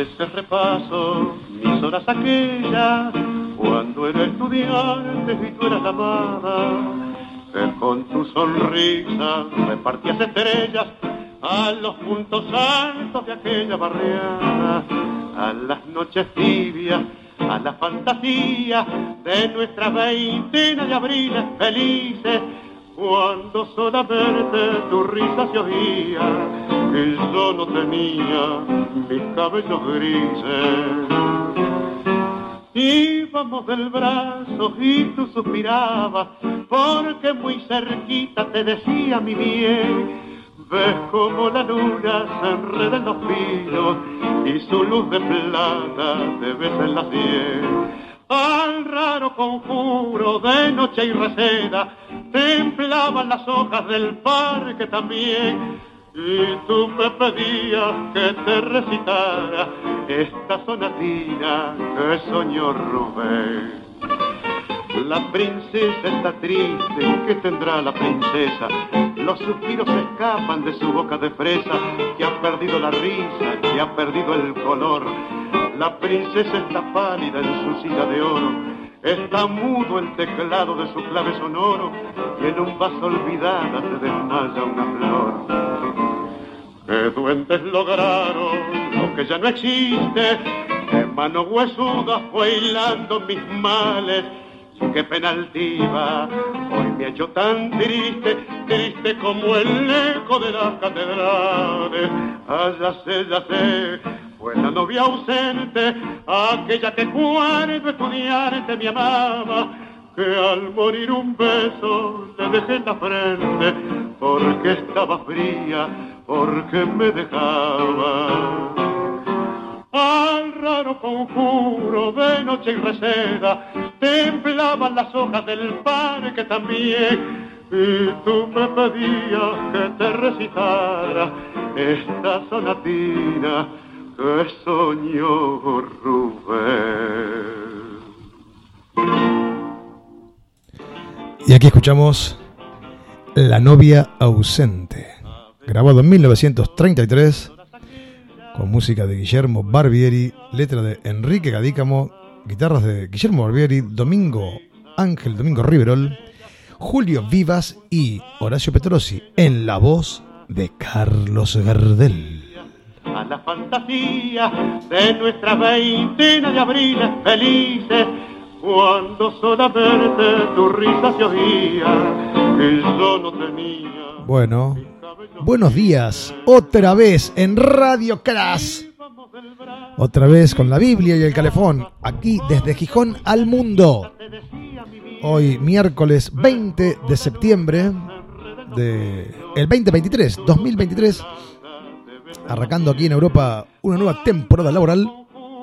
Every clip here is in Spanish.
veces repaso mis horas aquellas, cuando era estudiante y tú eras amada, que con tu sonrisa repartías estrellas a los puntos altos de aquella barriada, a las noches tibias, a la fantasía de nuestra veintena de abriles felices, cuando solamente tu risa se oía y yo no tenía mis cabellos grises. Íbamos del brazo y tú suspirabas, porque muy cerquita te decía mi bien. Ves como la luna se enreda en los pinos y su luz de plata te besa en la sien. Al raro conjuro de noche y reseda templaban las hojas del parque también, y tú me pedías que te recitara esta sonatina que soñó Rubén. La princesa está triste, ¿qué tendrá la princesa? Los suspiros escapan de su boca de fresa, que ha perdido la risa, que ha perdido el color. La princesa está pálida en su silla de oro, está mudo el teclado de su clave sonoro, y en un vaso olvidada se desmaya una flor. Que duendes lograron lo que ya no existe, que mano huesuda fue hilando mis males. Qué pena altiva, hoy me ha hecho tan triste, triste como el eco de las catedrales. Ah, ya sé, fue la novia ausente, aquella que cuando estudiante me amaba, que al morir un beso le dejé en la frente, porque estaba fría, porque me dejaba. Al raro conjuro de noche y reseda temblaban las hojas del parque también, y tú me pedías que te recitara esta sonatina que soñó Rubén. Y aquí escuchamos La novia ausente, grabado en 1933, con música de Guillermo Barbieri, letra de Enrique Gadícamo, guitarras de Guillermo Barbieri, Domingo Riverol, Julio Vivas y Horacio Petrosi, en la voz de Carlos Gardel. A la fantasía de nuestra veintena de abriles felices, cuando solamente tu risa se oía y yo no tenía. Bueno, buenos días, otra vez en Radio Crash, otra vez con la Biblia y el calefón, aquí desde Gijón al mundo. Hoy miércoles 20 de septiembre del 2023, arrancando aquí en Europa una nueva temporada laboral.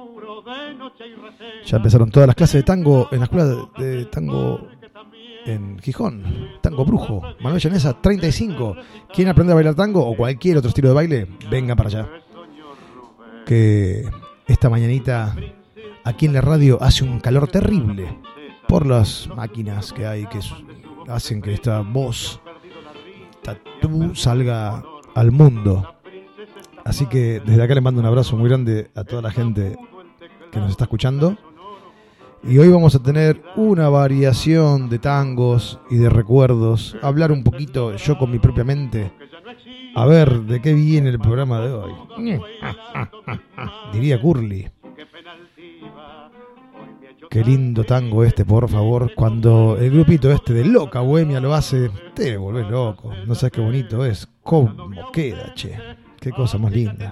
Ya empezaron todas las clases de tango en la escuela de tango en Gijón, tango brujo, Manuel Llanesa 35. ¿Quieren aprender a bailar tango o cualquier otro estilo de baile? Venga para allá. Que esta mañanita aquí en la radio hace un calor terrible por las máquinas que hay que hacen que esta voz tatú salga al mundo. Así que desde acá les mando un abrazo muy grande a toda la gente que nos está escuchando. Y hoy vamos a tener una variación de tangos y de recuerdos, hablar un poquito yo con mi propia mente, a ver de qué viene el programa de hoy. Diría Curly. Qué lindo tango este, por favor. Cuando el grupito este de Loca Bohemia lo hace, te volvés loco. No sabes qué bonito es. Cómo queda, che. Qué cosa más linda.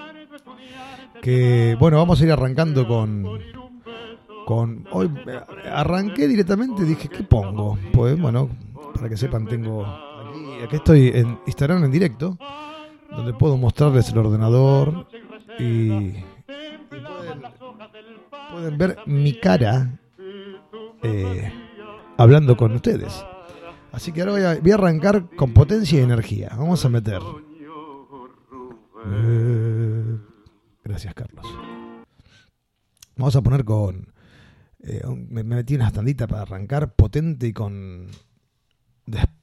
Que bueno, vamos a ir arrancando con hoy arranqué directamente, dije, ¿qué pongo? Pues bueno, para que sepan, tengo aquí estoy en Instagram en directo, donde puedo mostrarles el ordenador y pueden ver mi cara hablando con ustedes. Así que ahora voy a arrancar con potencia y energía. Vamos a meter. Gracias, Carlos. Vamos a poner con me metí unas tanditas para arrancar potente y con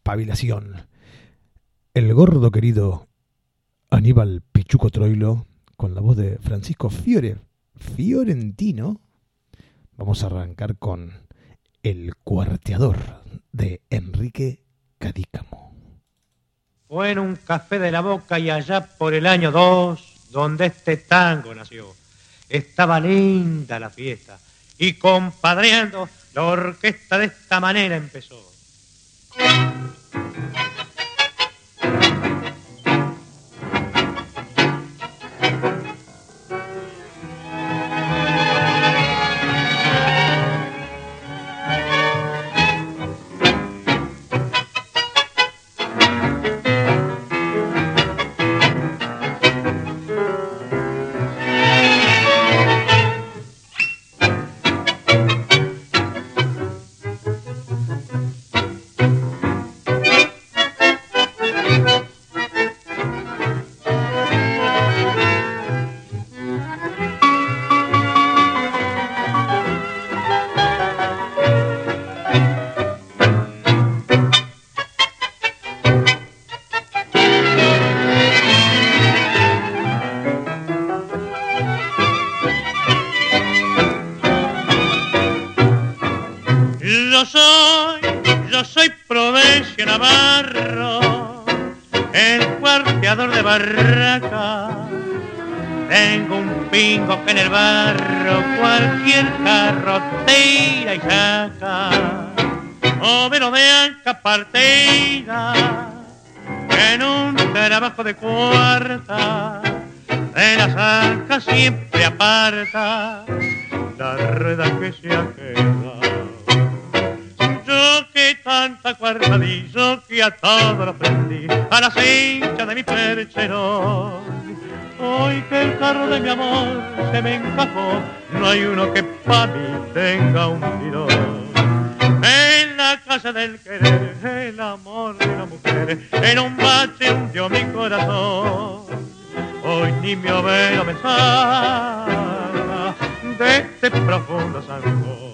despabilación. El gordo querido Aníbal Pichuco Troilo con la voz de Francisco Fiorentino, vamos a arrancar con El Cuarteador de Enrique Cadícamo. Fue en un café de La Boca y allá por el año 2, donde este tango nació. Estaba linda la fiesta y compadreando, la orquesta de esta manera empezó. Yo soy Prudencio Navarro, el cuarteador de barraca. Tengo un pingo que en el barro cualquier carro tira y saca. Overo de anca partida, en un trabajo de cuarta, de las ancas siempre aparta la rueda que se aqueda. Yo que tanta cuerda di, yo que a todo lo prendí, a las hinchas de mi percherón. Hoy que el carro de mi amor se me encajó, no hay uno que pa' mí tenga un tirón. En la casa del querer, el amor de la mujer, en un bache hundió mi corazón. Hoy ni mi overo me salva de este profundo zancón.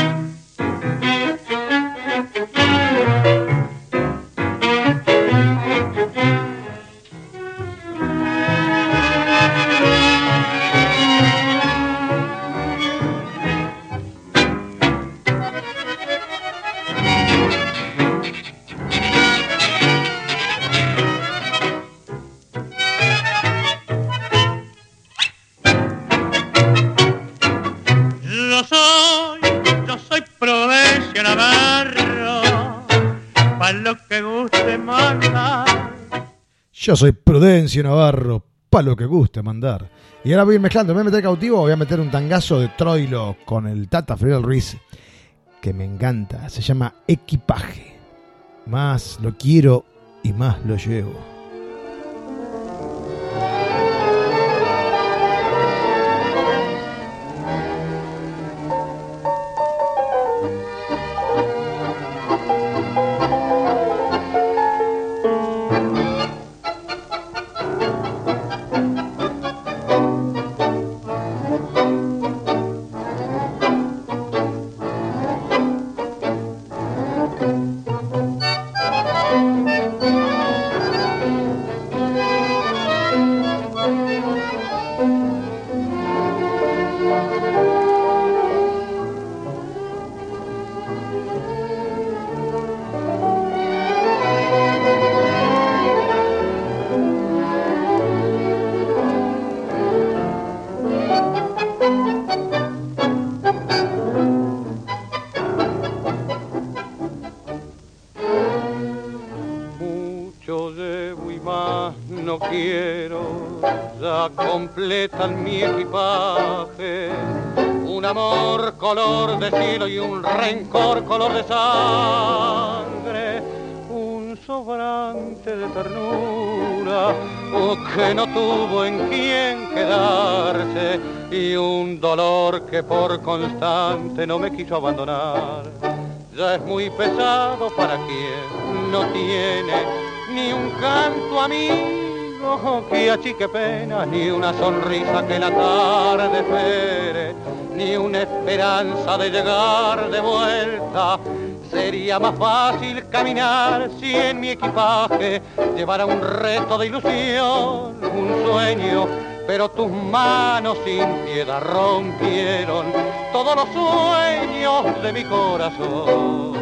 Yo soy Prudencio Navarro, pa' lo que guste mandar. Yo soy Prudencio Navarro, pa' lo que guste mandar. Y ahora voy a ir mezclando, me voy a meter cautivo, voy a meter un tangazo de Troilo con el Tata Fidel Ruiz, que me encanta, se llama Equipaje. Más lo quiero y más lo llevo. Completan mi equipaje, un amor color de cielo y un rencor color de sangre, un sobrante de ternura que no tuvo en quién quedarse y un dolor que por constante no me quiso abandonar. Ya es muy pesado para quien no tiene ni un canto amigo que achique pena, ni una sonrisa que la tarde espere, ni una esperanza de llegar de vuelta. Sería más fácil caminar si en mi equipaje llevara un reto de ilusión, un sueño pero tus manos sin piedad rompieron todos los sueños de mi corazón.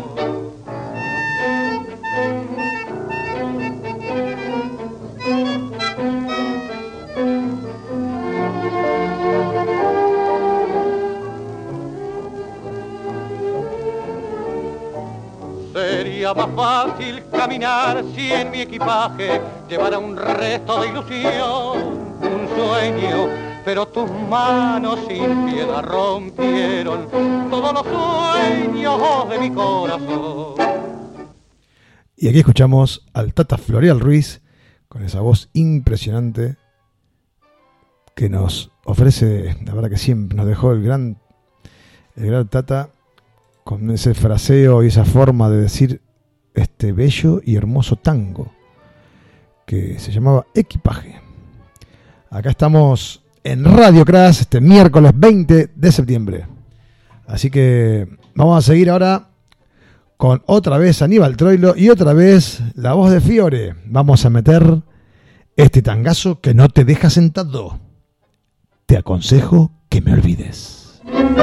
Sería más fácil caminar si en mi equipaje llevara un resto de ilusión, un sueño, pero tus manos sin piedad rompieron todos los sueños de mi corazón. Y aquí escuchamos al Tata Floreal Ruiz con esa voz impresionante que nos ofrece, la verdad que siempre nos dejó el gran Tata, con ese fraseo y esa forma de decir este bello y hermoso tango que se llamaba Equipaje. Acá estamos en Radio Crash este miércoles 20 de septiembre. Así que vamos a seguir ahora con otra vez Aníbal Troilo y otra vez la voz de Fiore. Vamos a meter este tangazo que no te deja sentado. Te aconsejo que me olvides.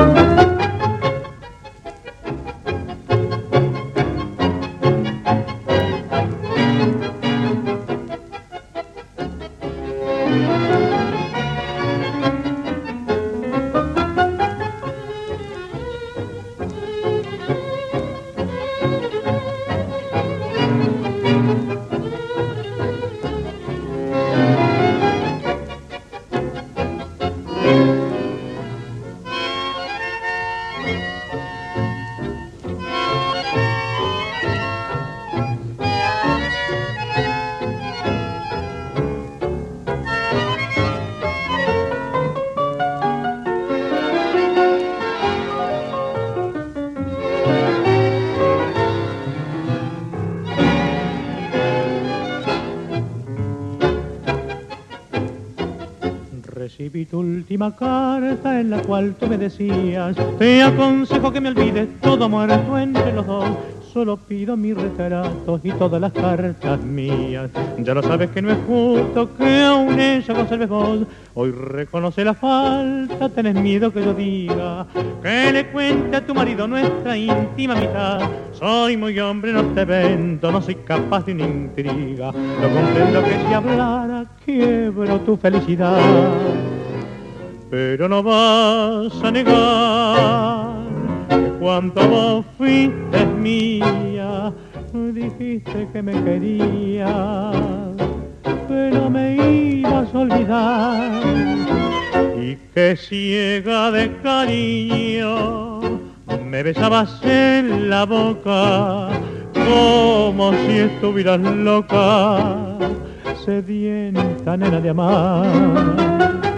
Recibí tu última carta en la cual tú me decías: te aconsejo que me olvides, todo muerto entre los dos. Solo pido mis retratos y todas las cartas mías. Ya lo sabes que no es justo que aún ella conserves vos. Hoy reconoce la falta, tenés miedo que yo diga que le cuente a tu marido nuestra íntima mitad. Soy muy hombre, no te vendo, no soy capaz de una intriga. Lo comprendo que si hablara quiebro tu felicidad. Pero no vas a negar que cuando vos fuiste mía, dijiste que me querías, pero me ibas a olvidar, y que ciega de cariño me besabas en la boca como si estuvieras loca, sedienta nena de amar.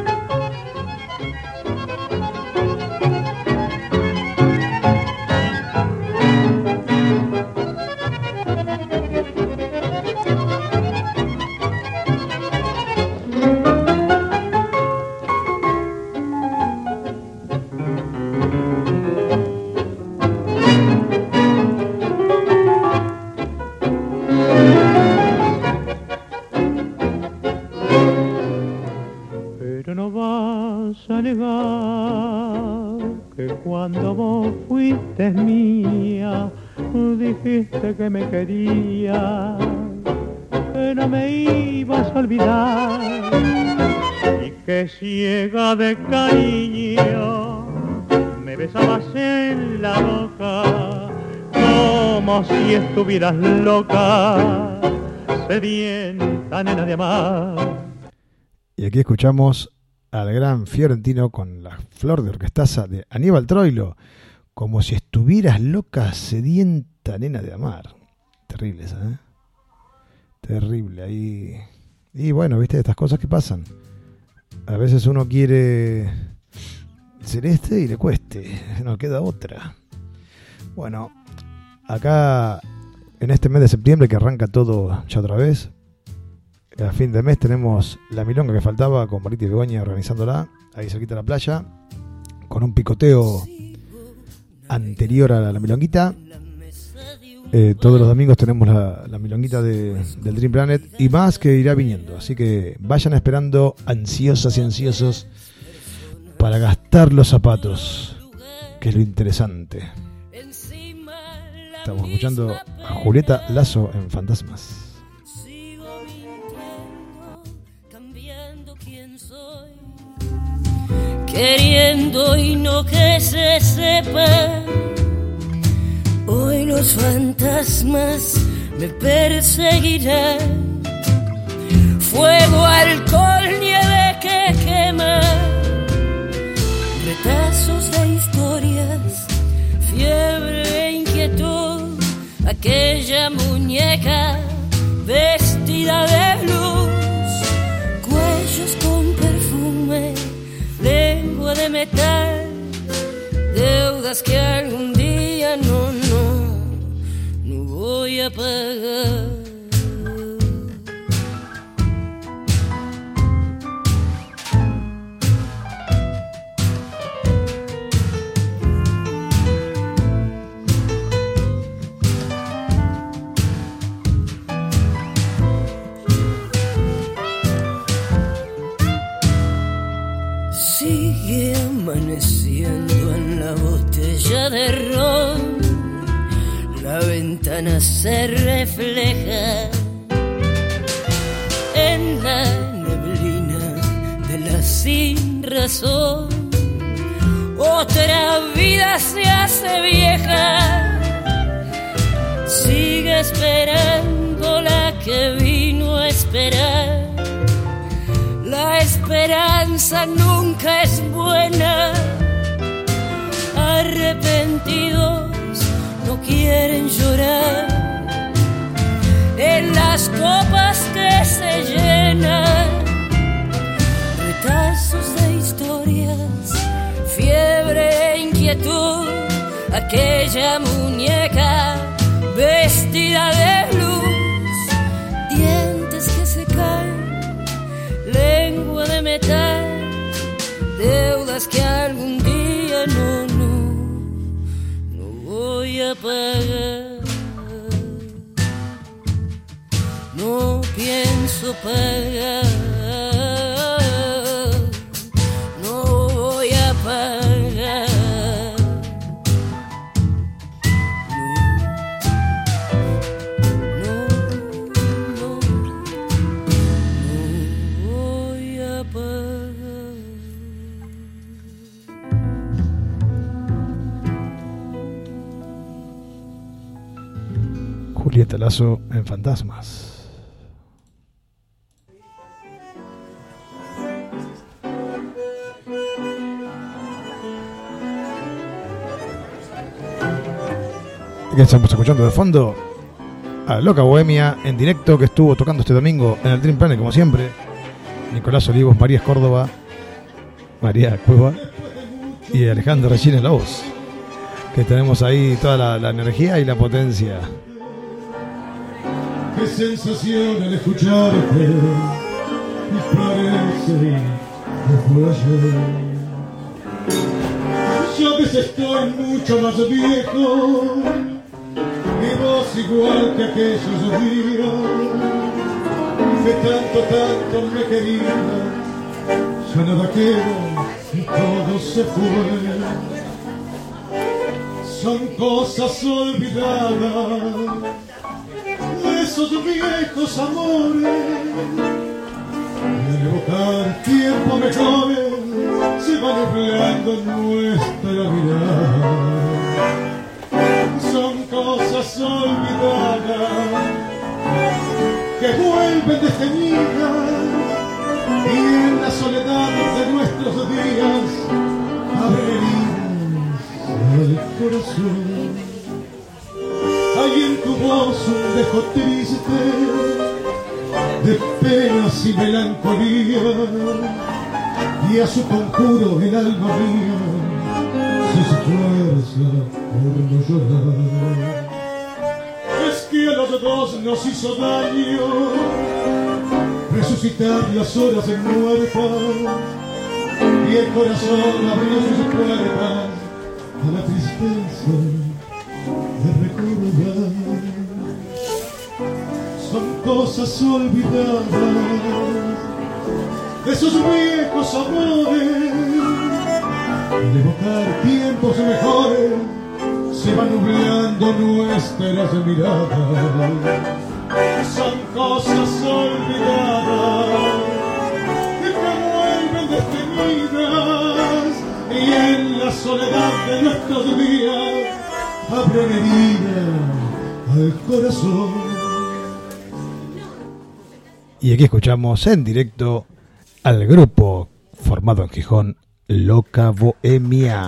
Cuando vos fuiste mía, dijiste que me querías, que no me ibas a olvidar, y que ciega de cariño me besabas en la boca como si estuvieras loca, sedienta nena de amar. Y aquí escuchamos al gran Fiorentino con la flor de orquestaza de Aníbal Troilo, como si estuvieras loca, sedienta nena de amar. Terrible esa, ¿eh? Terrible ahí. Y bueno, viste, estas cosas que pasan. A veces uno quiere celeste y le cueste, no queda otra. Bueno, acá en este mes de septiembre que arranca todo ya otra vez, a fin de mes tenemos la milonga que faltaba con Marita y Begoña organizándola, ahí cerquita de la playa, con un picoteo anterior a la milonguita. Todos los domingos tenemos la milonguita del Dream Planet y más que irá viniendo. Así que vayan esperando ansiosas y ansiosos para gastar los zapatos, que es lo interesante. Estamos escuchando a Julieta Lazo en Fantasmas. Queriendo y no que se sepa, hoy los fantasmas me perseguirán. Fuego, alcohol, nieve que quema, retazos de historias, fiebre e inquietud. Aquella muñeca vestida de luz, cuellos con perfume, lengua de metal, deudas que algún día no voy a pagar. Sigue amaneciendo en la botella de ron, la ventana se refleja en la neblina de la sin razón. Otra vida se hace vieja, sigue esperando la que vino a esperar. La esperanza nunca es buena, arrepentidos no quieren llorar. En las copas que se llenan, retazos de historias, fiebre e inquietud. Aquella muñeca vestida de luz, dientes que se caen, lengua de metal, deudas que algún día no voy a pagar. No pienso pagar, no voy a pagar. Julieta Lazo en Fantasmas. ¿Qué estamos escuchando de fondo? A Loca Bohemia en directo, que estuvo tocando este domingo en el Dream Planet como siempre. Nicolás Olivos, María Córdoba, María Cueva y Alejandro Regina en la voz. Que tenemos ahí toda la energía y la potencia. Qué sensación el escucharte, y parece que fue ayer. Yo a veces estoy mucho más viejo, y vos igual que aquellos días, que tanto me querías. Ya nada queda y todo se fue. Son cosas olvidadas de esos viejos amores. Y al evocar tiempo mejores se va nublando nuestra mirada. Son cosas olvidadas que vuelven destenidas, y en la soledad de nuestros días abren heridas al corazón. Hay en tu voz un dejo triste de penas y melancolía, y a su conjuro el alma mía se esfuerza por no llorar. Es que a los dos nos hizo daño resucitar las horas muertas, y el corazón abrió sus puertas a la tristeza de recordar. cosas olvidadas, de esos viejos amores, de evocar tiempos mejores, se van nublando nuestras miradas. Son cosas olvidadas que vuelven detenidas, y en la soledad de nuestros días abren herida al corazón. Y aquí escuchamos en directo al grupo formado en Gijón, Loca Bohemia.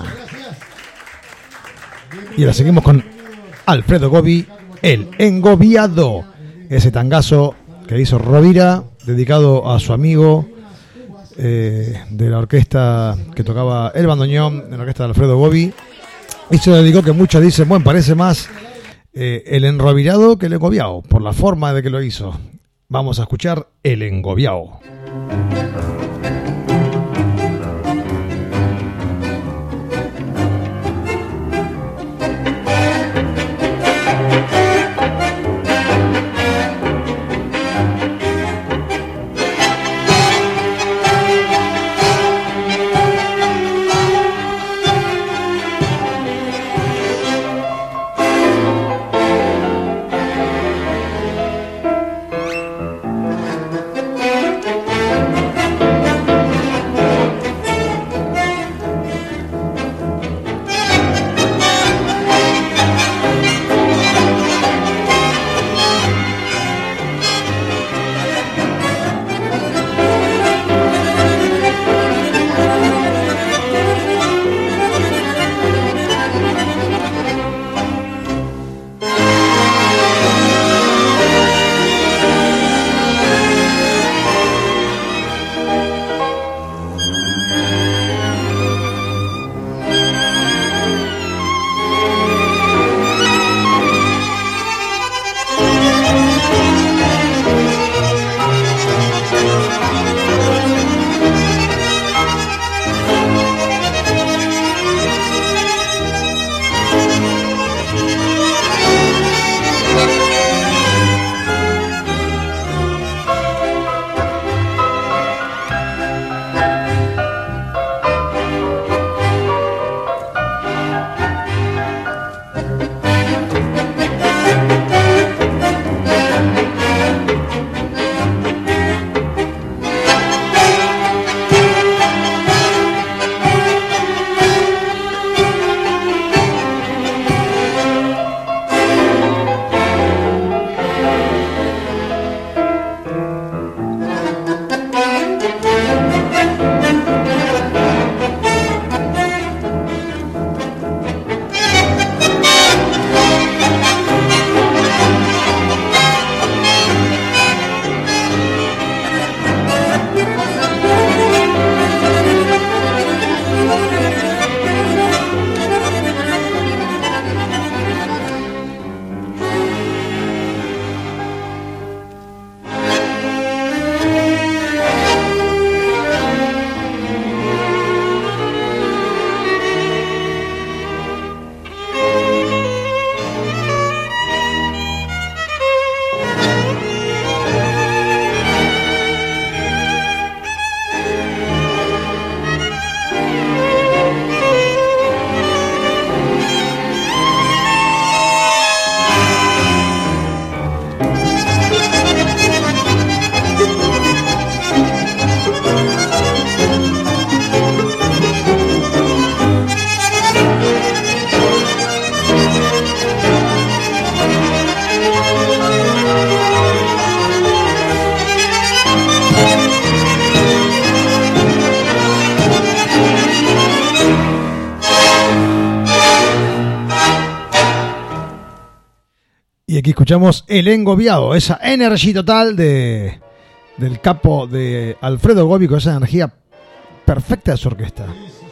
Y ahora seguimos con Alfredo Gobi, El Engobiado, ese tangazo que hizo Rovira, dedicado a su amigo de la orquesta que tocaba el bandoneón, en la orquesta de Alfredo Gobi. Y se lo dedicó, que muchos dicen, bueno, parece más el enrovirado que el engobiado, por la forma de que lo hizo. Vamos a escuchar El Engobiado. Y aquí escuchamos El Engobiado, esa energía total del capo de Alfredo Gobi, con esa energía perfecta de su orquesta.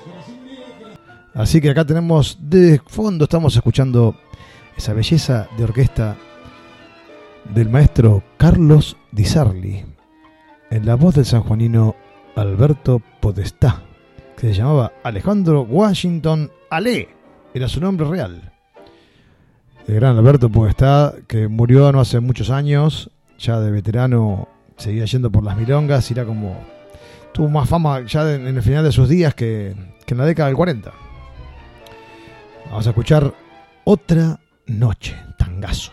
Así que acá tenemos de fondo, estamos escuchando esa belleza de orquesta del maestro Carlos Di Sarli, en la voz del sanjuanino Alberto Podestá, que se llamaba Alejandro Washington Ale, era su nombre real. El gran Alberto Podestá, que murió no hace muchos años, ya de veterano, seguía yendo por las milongas y era como... Tuvo más fama ya en el final de sus días que en la década del 40. Vamos a escuchar Otra Noche, tangazo.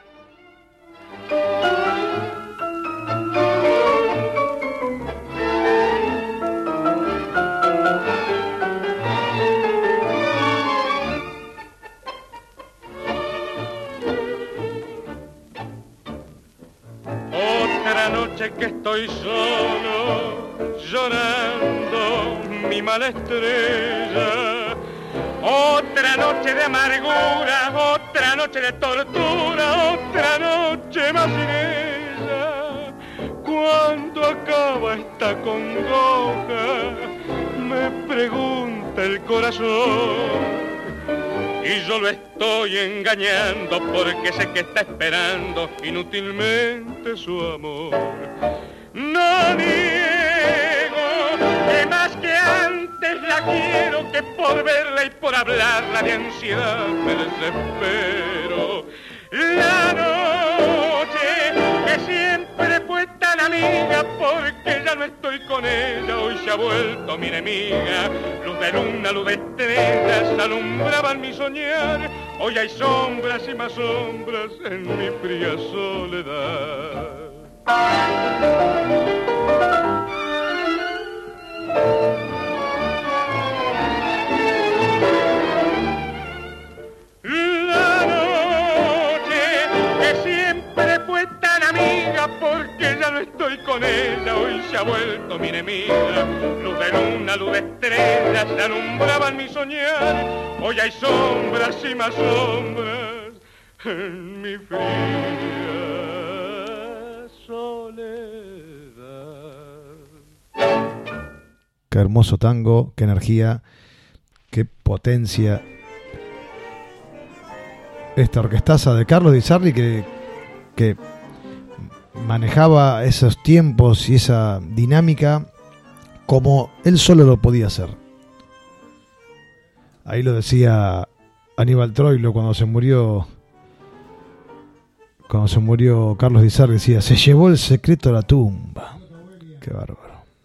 Otra noche que estoy solo, llorando mi mala estrella. Otra noche de amargura, otra noche de tortura, otra noche más sin ella. ¿Cuándo acaba esta congoja? Me pregunta el corazón. Y yo lo estoy engañando porque sé que está esperando inútilmente su amor. No niego que más que antes la quiero, que por verla y por hablarla de ansiedad me desespero. La noche que siempre fue tan amiga, porque ya no estoy con ella, hoy se ha vuelto mi enemiga. Luz de luna, luz de estrellas alumbraban mi soñar, hoy hay sombras y más sombras en mi fría soledad. La noche que siempre fue tan amiga, porque ya no estoy con ella, hoy se ha vuelto mi enemiga. Luz de luna, luz de estrellas alumbraban mi soñar, hoy hay sombras y más sombras en mi fría soledad. Qué hermoso tango, qué energía, qué potencia. Esta orquestaza de Carlos Di Sarli que manejaba esos tiempos y esa dinámica como él solo lo podía hacer. Ahí lo decía Aníbal Troilo cuando se murió Carlos Di Sarli, decía: se llevó el secreto a la tumba. Qué bárbaro.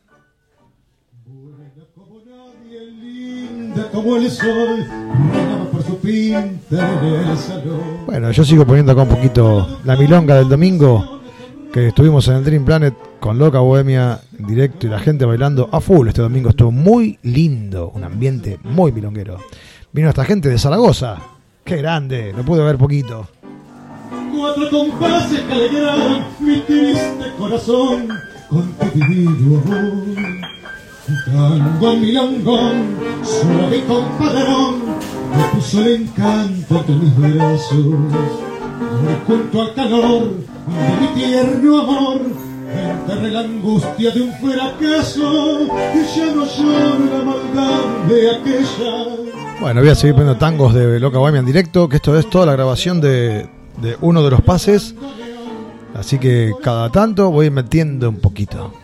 Como el sol brillaba por su pinta en el salón. Bueno, yo sigo poniendo acá un poquito la milonga del domingo, que estuvimos en el Dream Planet con Loca Bohemia en directo y la gente bailando a full. Este domingo estuvo muy lindo, un ambiente muy milonguero. Vino esta gente de Zaragoza, qué grande, lo pude ver poquito. 4 compases que alegraron mi triste corazón con tu divino amor. Tango milongón, suave y compadrón, me puso el encanto entre mis brazos. Hoy junto al calor de mi tierno amor, enterré la angustia de un fracaso, y ya no lloro la maldad de aquella. Bueno, voy a seguir poniendo tangos de Loca Bohemia en directo, que esto es toda la grabación de uno de los pases. Así que cada tanto voy metiendo un poquito.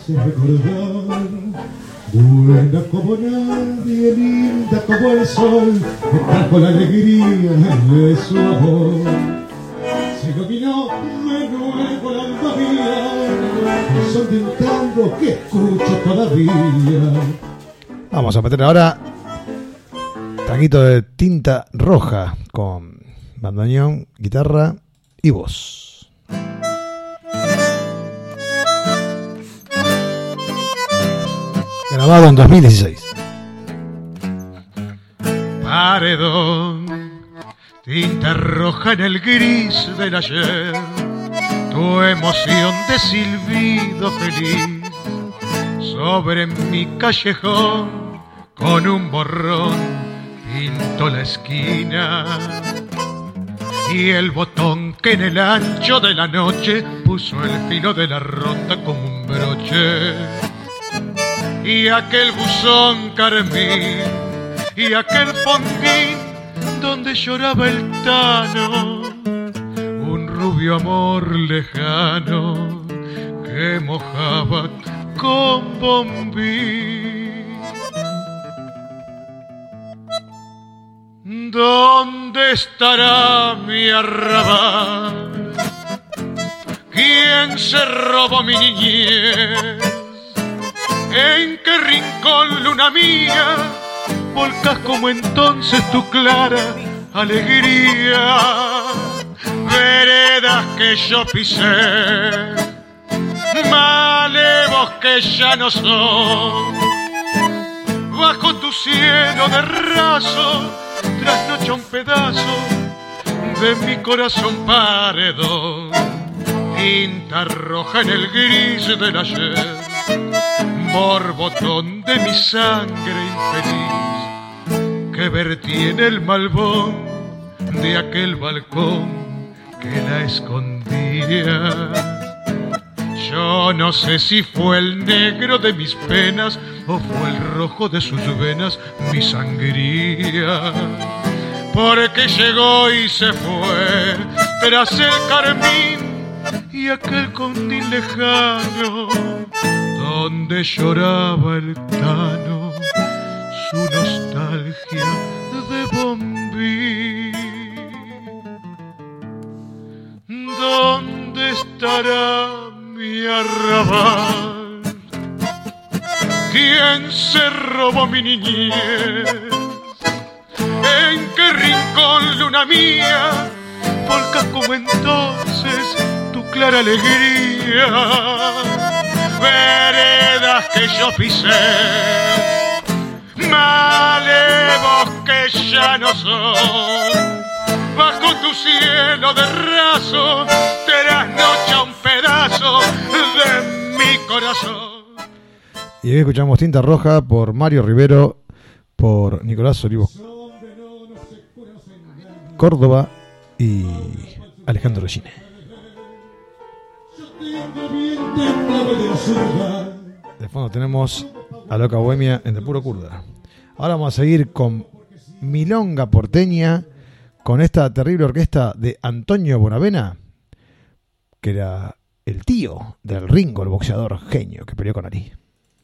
Buena como nadie, linda como el sol, me trajo la alegría de su amor. Se iluminó de nuevo la alma mía, el son de un tango que escucho todavía. Vamos a meter ahora tanguito de Tinta Roja con bandoneón, guitarra y voz. Grabado en 2016. Paredón, tinta roja en el gris del ayer, tu emoción de silbido feliz sobre mi callejón, con un borrón pinto la esquina, y el botón que en el ancho de la noche puso el filo de la ronda como un broche. Y aquel buzón carmín, y aquel fondín donde lloraba el tano, un rubio amor lejano que mojaba con bombín. ¿Dónde estará mi arrabal ¿Quién se robó mi niñez? ¿En qué rincón, luna mía, volcas como entonces tu clara alegría? Veredas que yo pisé, malevos que ya no son, bajo tu cielo de raso trasnocha un pedazo de mi corazón paredón, tinta roja en el gris del ayer, borbotón de mi sangre infeliz que vertí en el malvón de aquel balcón que la escondía. Yo no sé si fue el negro de mis penas o fue el rojo de sus venas mi sangría, porque llegó y se fue tras el carmín y aquel condil lejano donde lloraba el tano su nostalgia de bombín. ¿Dónde estará mi arrabal? ¿Quién se robó mi niñez? ¿En qué rincón, luna mía, volcas como entonces tu clara alegría? Veredas que yo pisé, malevos que ya no son, bajo tu cielo de raso trasnocha un pedazo de mi corazón. Y hoy escuchamos Tinta Roja por Mario Rivero, por Nicolás Olivo Córdoba y Alejandro Gine. De fondo tenemos a Loca Bohemia en De Puro Kurda. Ahora vamos a seguir con Milonga Porteña, con esta terrible orquesta de Antonio Bonavena, que era el tío del Ringo, el boxeador genio que peleó con Ali.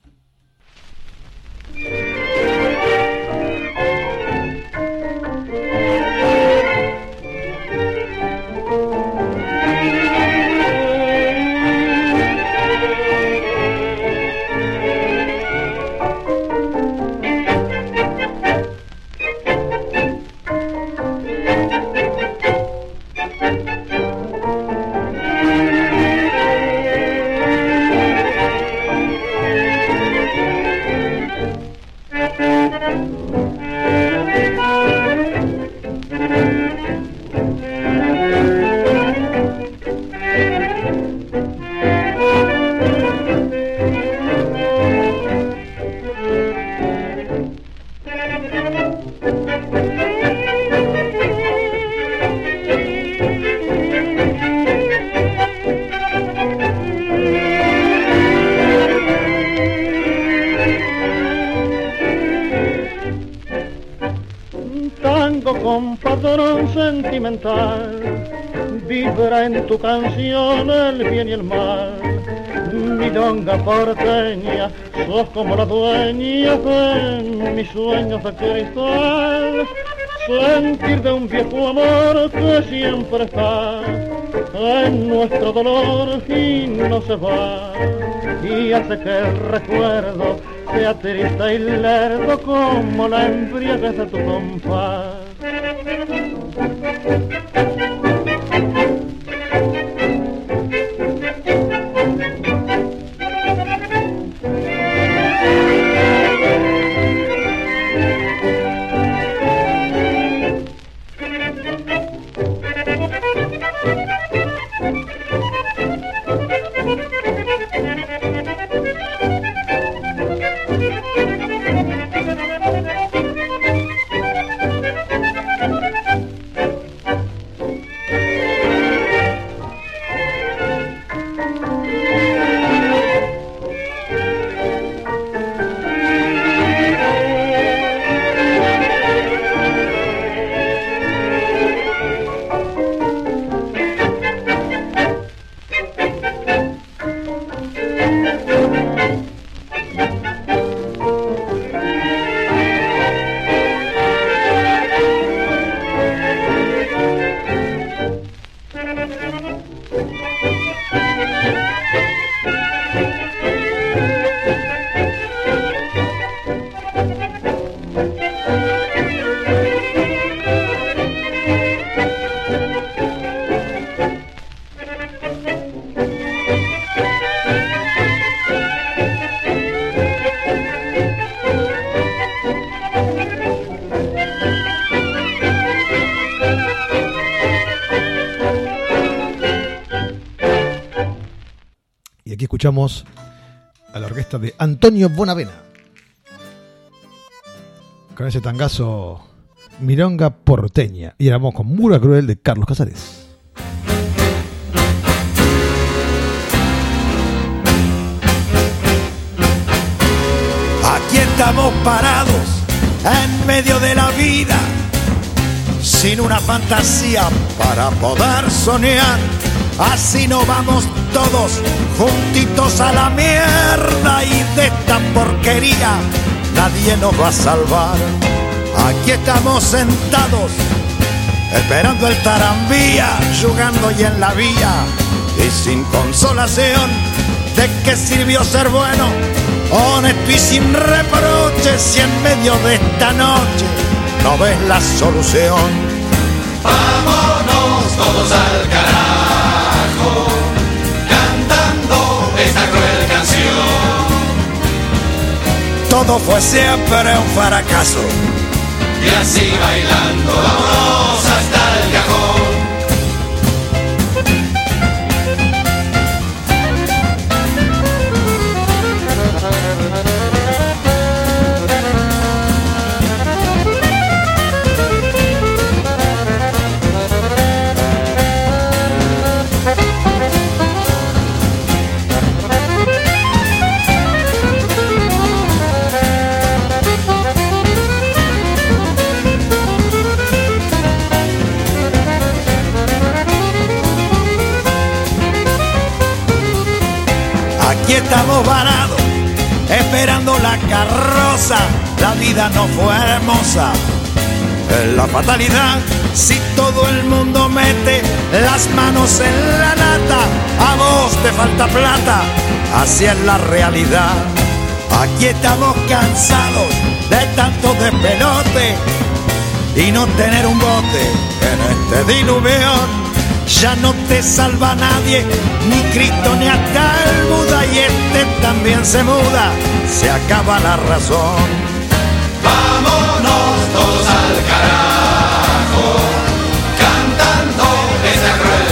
Vibra en tu canción el bien y el mal. Milonga porteña, sos como la dueña de mis sueños de cristal. Sentir de un viejo amor que siempre está en nuestro dolor y no se va, y hace que el recuerdo sea triste y lerdo como la embriaguez de tu compás. escuchamos a la orquesta de Antonio Bonavena con ese tangazo Milonga Porteña. Y éramos con Murga Cruel de Carlos Casares. Aquí estamos parados en medio de la vida, sin una fantasía para poder soñar. Así nos vamos todos juntitos a la mierda, y de esta porquería nadie nos va a salvar. Aquí estamos sentados esperando el tarambía, jugando y en la vía, y sin consolación. ¿De qué sirvió ser bueno, honesto y sin reproches, si en medio de esta noche no ves la solución? Vámonos todos al carajo, cantando esta cruel canción. Todo fue siempre un fracaso, y así bailando vámonos hasta el cajón. Aquí estamos varados, esperando la carroza. La vida no fue hermosa, es la fatalidad. Si todo el mundo mete las manos en la nata, a vos te falta plata, así es la realidad. Aquí estamos cansados de tanto despelote y no tener un bote en este diluvión. Ya no te salva nadie, ni Cristo ni hasta el Buda, y este también se muda, se acaba la razón. Vámonos todos al carajo, cantando esta cruel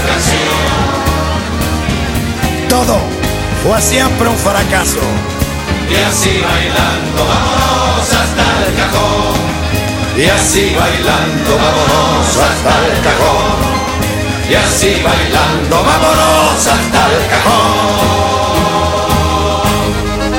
canción. Todo fue siempre un fracaso, y así bailando vámonos hasta el cajón. Y así bailando vámonos hasta el cajón. Y así bailando vámonos hasta el cajón.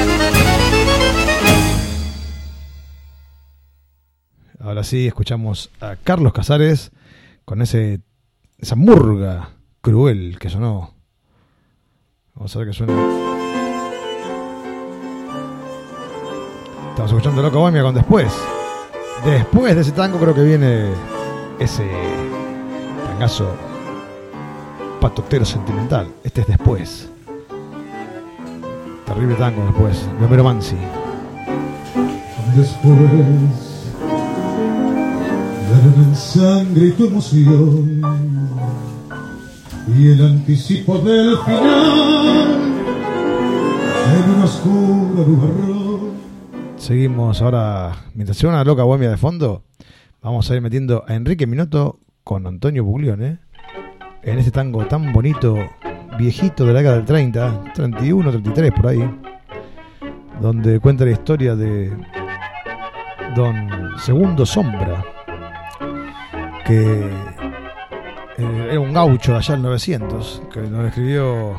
Ahora sí, escuchamos a Carlos Casares con esa murga cruel que sonó. Vamos a ver qué suena. Estamos escuchando Loca Bohemia con Después. Después de ese tango creo que viene ese tangazo patotero sentimental. Este es Después. Terrible tango Después. De Homero Mansi. Después ganan sangre y tu emoción, y el anticipo del final en un oscuro nubarrón. Seguimos ahora, mientras suena Loca Bohemia de fondo, vamos a ir metiendo a Enrique Minotto con Antonio Buglione en este tango tan bonito, viejito de la década del 30, 31, 33 por ahí, donde cuenta la historia de Don Segundo Sombra, que era un gaucho de allá del 900, que nos escribió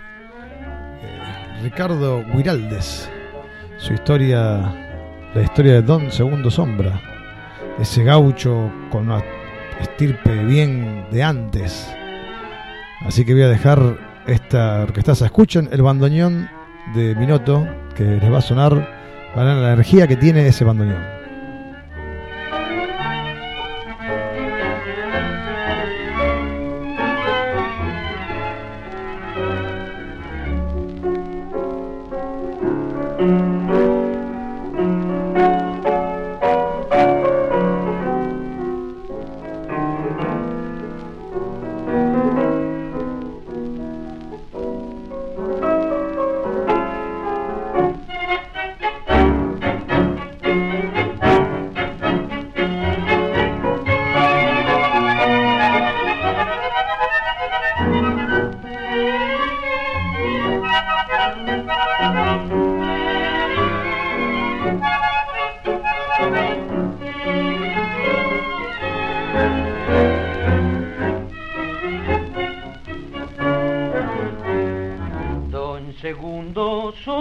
Ricardo Guiraldes. Su historia, la historia de Don Segundo Sombra, ese gaucho con una estirpe bien de antes. Así que voy a dejar esta orquestaza. Escuchen el bandoneón de Minotto, que les va a sonar para la energía que tiene ese bandoneón.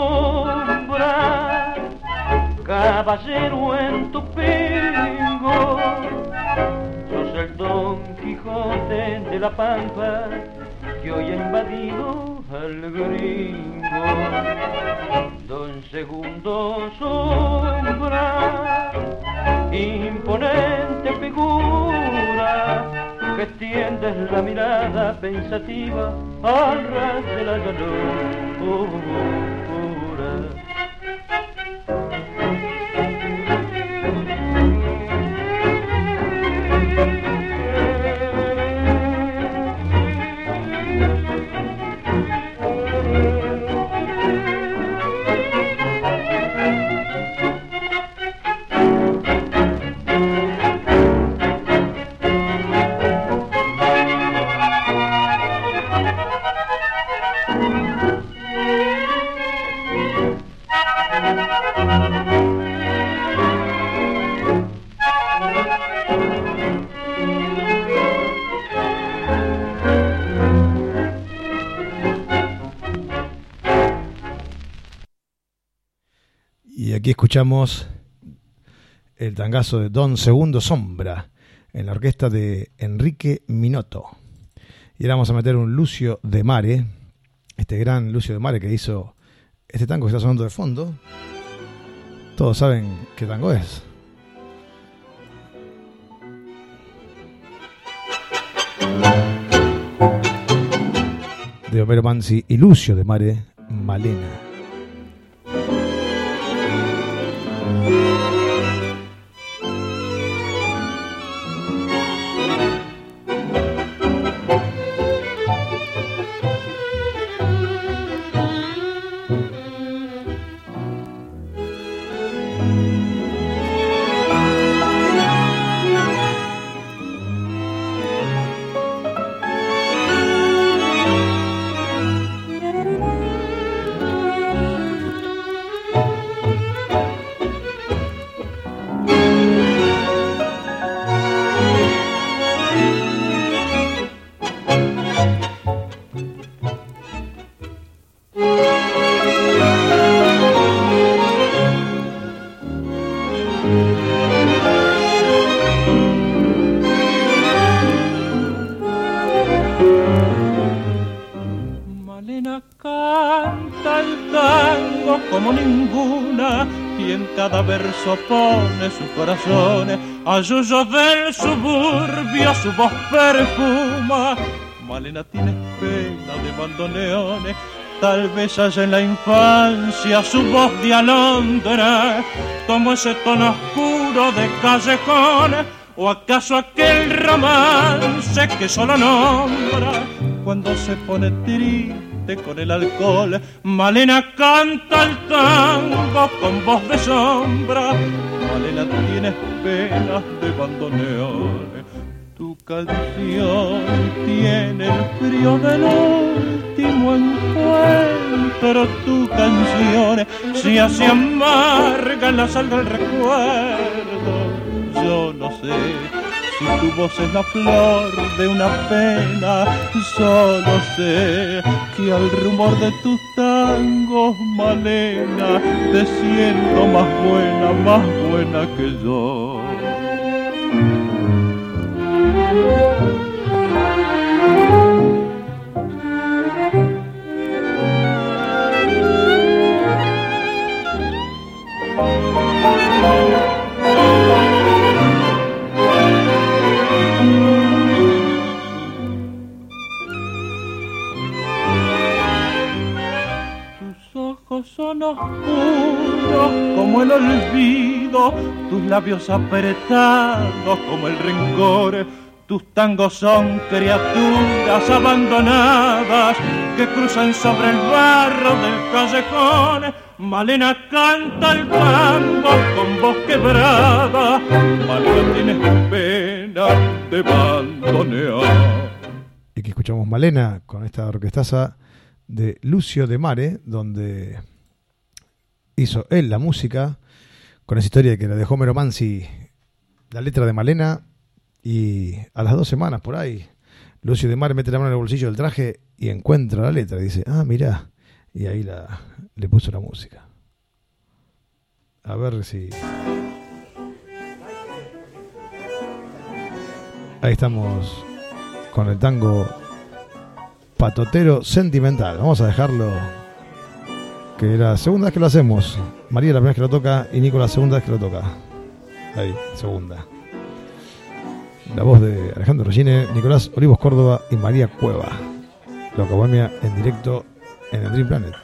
sombra, caballero en tu pingo, sos el Don Quijote de la Pampa que hoy ha invadido al gringo. Don Segundo Sombra, imponente figura, que tiendes la mirada pensativa al ras de la llanura. Aquí escuchamos el tangazo de Don Segundo Sombra en la orquesta de Enrique Minotto. Y ahora vamos a meter un Lucio de Mare, este gran Lucio de Mare que hizo este tango que está sonando de fondo. Todos saben qué tango es. De Homero Mansi y Lucio de Mare, Malena. Pone su corazón a yuyos del suburbio, su voz perfuma. Malena tiene pena de bandoneones, tal vez haya en la infancia su voz de alondra, como ese tono oscuro de callejón, o acaso aquel romance que solo nombra cuando se pone triste con el alcohol. Malena canta el tango con voz de sombra. Malena tiene penas de bandoneón. Tu canción tiene el frío del último encuentro. Tu canción se hace amarga en la sal del recuerdo. Yo no sé si tu voz es la flor de una pena, solo sé que al rumor de tus tangos, Malena, te siento más buena que yo. Son oscuros como el olvido, tus labios apretados como el rencor. Tus tangos son criaturas abandonadas que cruzan sobre el barro del callejón. Malena canta el tango con voz quebrada. Malena tienes pena de bandonear. Y que escuchamos Malena con esta orquestaza de Lucio de Mare, donde hizo él la música, con esa historia de que le dejó Homero Mansi la letra de Malena, y a las 2 semanas por ahí Lucio de Mare mete la mano en el bolsillo del traje y encuentra la letra y dice: ah, mirá, y ahí le puso la música. A ver si... Ahí estamos con el tango Patotero Sentimental. Vamos a dejarlo, que es la segunda vez que lo hacemos. María la primera vez que lo toca y Nico la segunda vez que lo toca. Ahí, segunda. La voz de Alejandro Roggine, Nicolás Olivos Córdoba y María Cueva. Loca Bohemia en directo en el Dream Planet.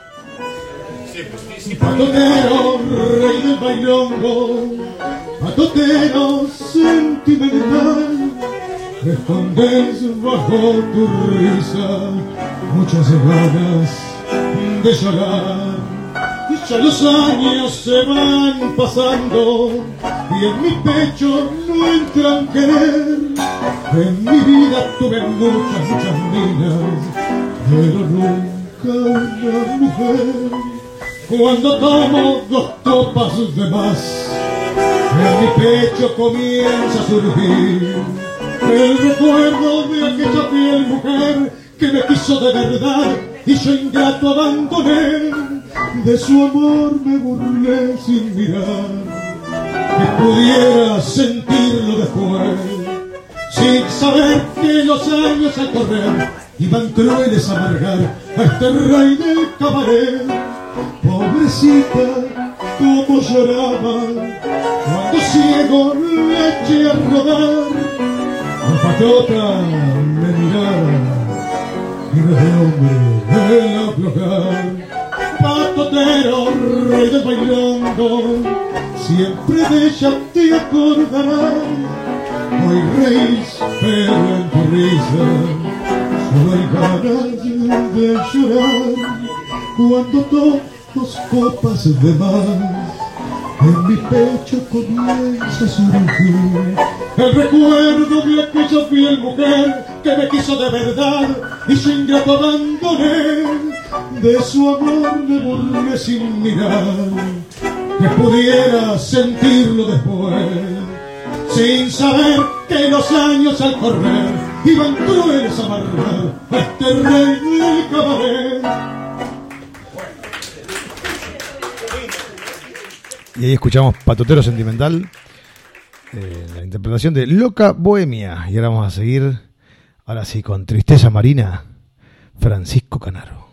Patotero, rey del bailongo, patotero sentimental, escondes bajo tu risa muchas ganas de llorar. Y ya los años se van pasando y en mi pecho no entran querer. En mi vida tuve muchas minas, pero nunca una mujer. Cuando tomo 2 copas de más, en mi pecho comienza a surgir el recuerdo de aquella fiel mujer que me quiso de verdad y yo ingrato abandoné. De su amor me burlé sin mirar, que pudiera sentirlo después, sin saber que los años al correr iban crueles a amargar a este rey del cabaret. Pobrecita, como lloraba cuando ciego la eché a rodar. La patota me miraba y no de hombre el aflojar. Patotero, rey del bailongo, siempre de ella te acordarás. Hoy reís, pero en tu risa solo hay ganas de llorar. Cuando tomo 2 copas de más, en mi pecho comienza a surgir el recuerdo de aquella fiel mujer que me quiso de verdad y yo ingrato abandoné. De su amor me burlé sin mirar, que pudiera sentirlo después, sin saber que los años al correr iban crueles a amargar a este rey del cabaret. Y ahí escuchamos Patotero Sentimental, la interpretación de Loca Bohemia. Y ahora vamos a seguir, ahora sí, con Tristeza Marina, Francisco Canaro.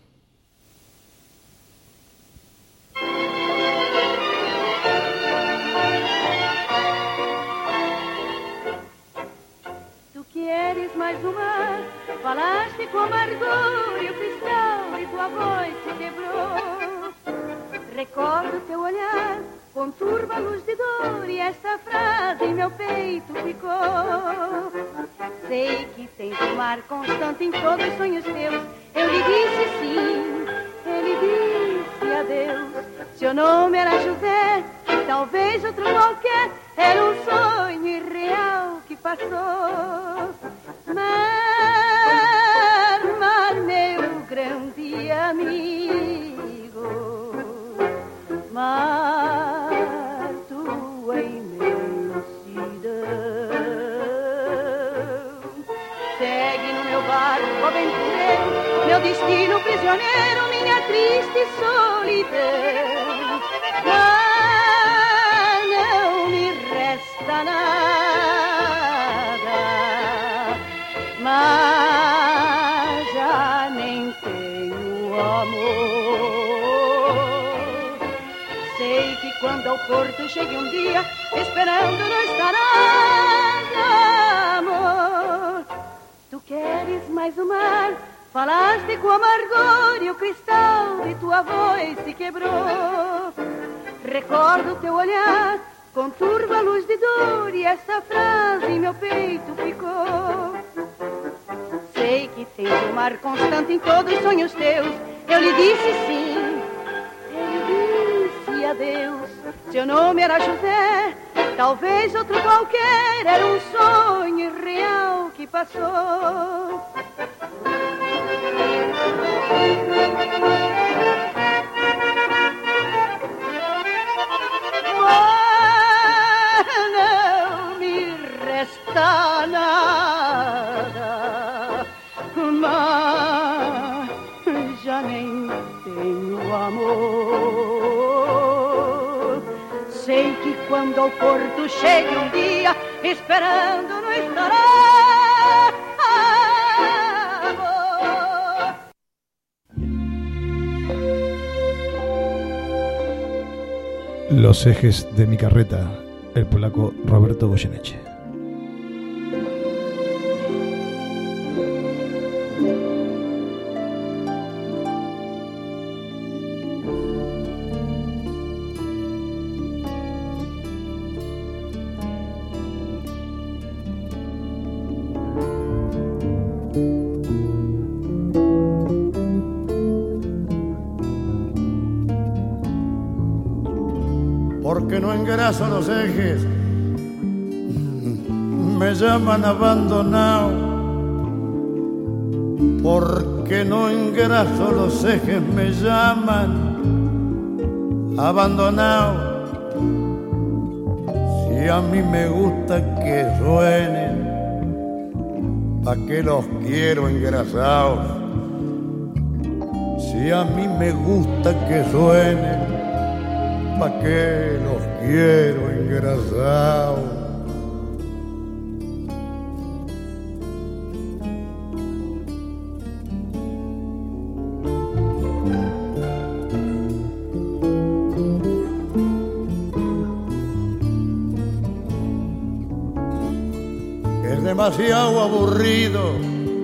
Tu quieres mais uma, falaste com amargor e o cristal de tua voz se quebrou. Recordo teu olhar, conturba a luz de dor e essa frase em meu peito ficou. Sei que tens um mar constante em todos os sonhos teus. Eu lhe disse sim, ele disse adeus. Seu nome era José, talvez outro qualquer. Era um sonho irreal que passou. Mar, meu grande amigo, mar, tua imensidão, segue no meu barco aventureiro, meu destino prisioneiro, minha triste solidão. Mas não me resta nada, mas já nem tenho amor. Sei que quando ao porto chegue um dia, esperando não estarás, amor. Tu queres mais o mar, falaste com amargor e o cristal de tua voz se quebrou. Recordo teu olhar, conturba a luz de dor e essa frase em meu peito ficou. Sei que tens um mar constante em todos os sonhos teus. Eu lhe disse sim, ele disse adeus. Seu nome era José, talvez outro qualquer. Era um sonho irreal que passou. Não me resta nada, mas já nem quando o porto chegue um dia, esperando não estará. Los ejes de mi carreta, el polaco Roberto Goyeneche. Porque no engraso los ejes, me llaman abandonado. Porque no engraso los ejes, me llaman abandonado. Si a mí me gusta que suenen, ¿pa' qué los quiero engrasados? Si a mí me gusta que suenen, ¿pa' qué los quiero engrasados? Es demasiado aburrido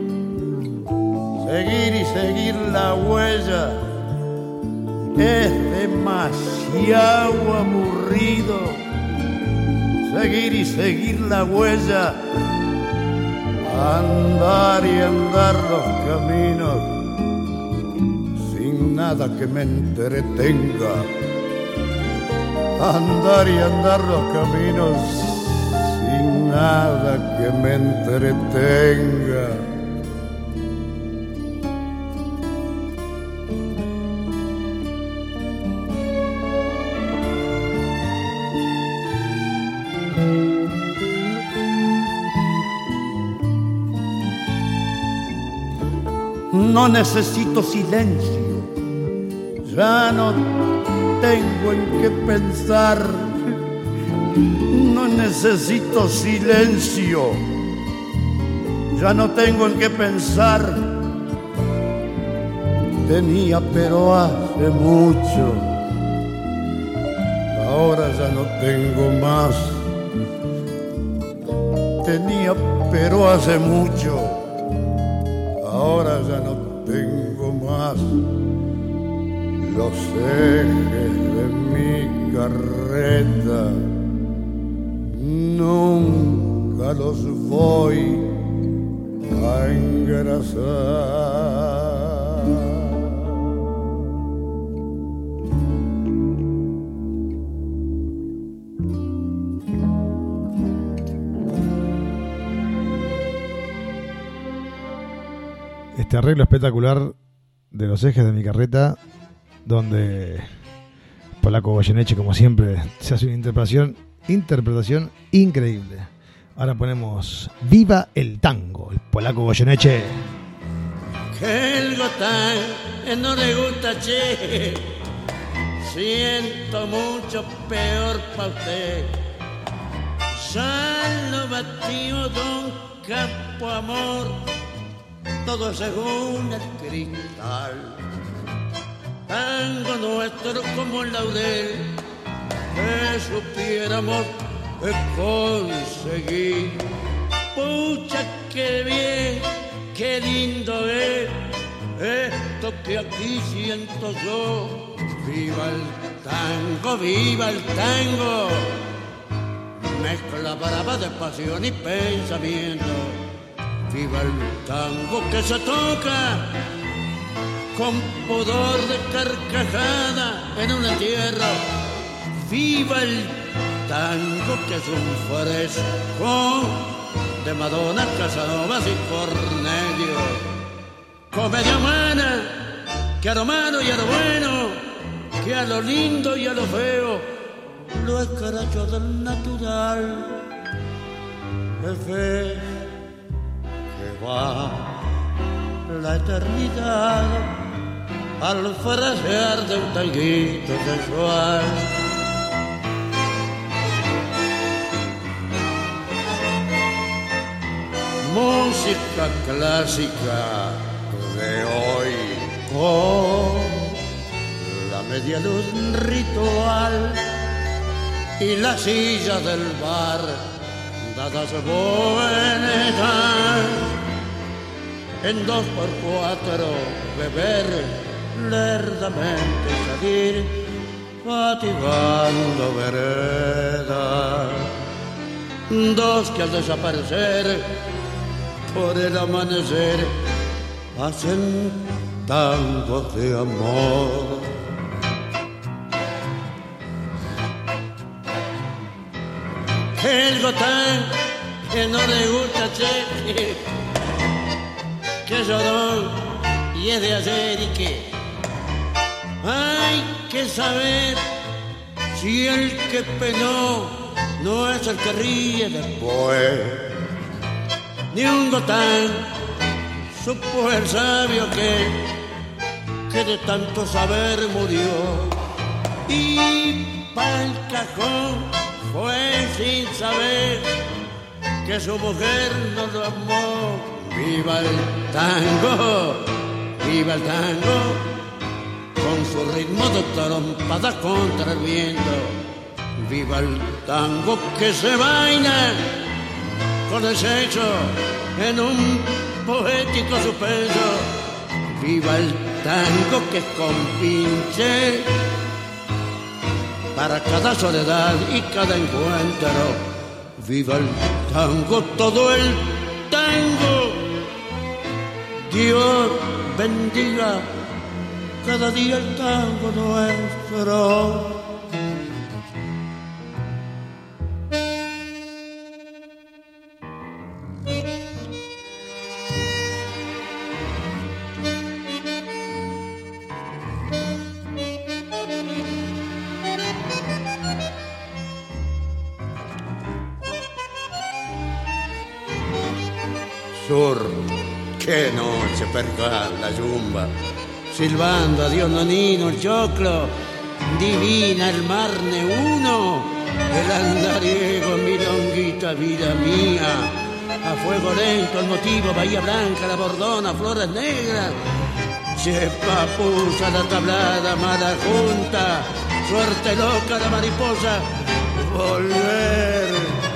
seguir y seguir la huella. Es demasiado aburrido seguir y seguir la huella, andar y andar los caminos sin nada que me entretenga, andar y andar los caminos sin nada que me entretenga. No necesito silencio, ya no tengo en qué pensar. No necesito silencio, ya no tengo en qué pensar. Tenía pero hace mucho, ahora ya no tengo más. Tenía pero hace mucho, ahora ya no tengo más. Los ejes de mi carreta nunca los voy a engrasar. Este arreglo espectacular de los ejes de mi carreta, donde polaco Goyeneche, como siempre, se hace una interpretación increíble. Ahora ponemos Viva el Tango, el polaco Goyeneche. Que el gotán no le gusta, che. Siento mucho peor pa' usted. Ya lo batió don Campo Amor, todo según el cristal. Tango nuestro como el laurel, que supiéramos conseguir. Pucha, qué bien, qué lindo es esto que aquí siento yo. Viva el tango, viva el tango. Mezcla brava de pasión y pensamiento. Viva el tango que se toca con pudor de carcajada en un entierro. Viva el tango que es un fresco de Madonna, Casanovas y Cornelio. Comedia humana que a lo malo y a lo bueno, que a lo lindo y a lo feo, lo escaracho del natural. Es fe que va la eternidad al frasear de un tanguito sensual. música clásica de hoy, con la media luz ritual y las sillas del bar dadas vueltas. En 2x4 beber, lerdamente salir, fatigando veredas. Dos que al desaparecer por el amanecer hacen tangos de amor. El gotán que no le gusta che, que lloró y es de ayer y que hay que saber si el que penó no es el que ríe después. Ni un gotán supo el sabio que de tanto saber murió. Y pa'l cajón fue sin saber que su mujer no lo amó. Viva el tango, con su ritmo de trompada contra el viento. Viva el tango que se baila con el sexo en un poético suspenso. Viva el tango que es compinche para cada soledad y cada encuentro. Viva el tango, todo el tango. Dios bendiga cada día el tango nuestro. Sur, qué noche percal la yumba, silbando a Dios nonino el choclo, divina el mar neuno, el andariego milonguita vida mía, a fuego lento el motivo, bahía blanca, la bordona, flores negras, chepa pusa la tablada, mala junta, suerte loca la mariposa, volver.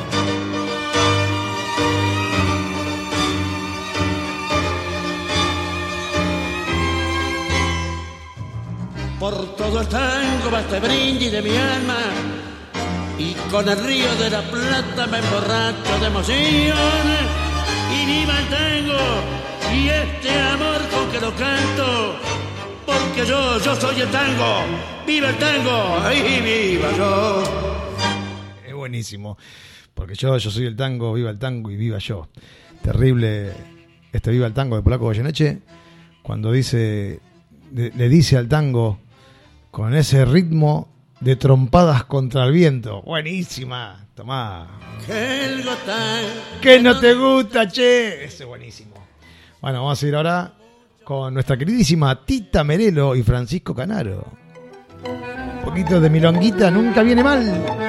Por todo el tango va este brindis de mi alma y con el río de la Plata me emborracho de emociones. Y viva el tango y este amor con que lo canto, porque yo soy el tango. ¡Viva el tango! ¡Ahí viva yo! Es buenísimo, porque yo soy el tango, viva el tango y viva yo. Terrible este viva el tango de Polaco Goyeneche, cuando dice, le dice al tango con ese ritmo de trompadas contra el viento. Buenísima, tomá. Que no te gusta, che. Ese es buenísimo. Bueno, vamos a ir ahora con nuestra queridísima Tita Merelo y Francisco Canaro. Un poquito de milonguita nunca viene mal.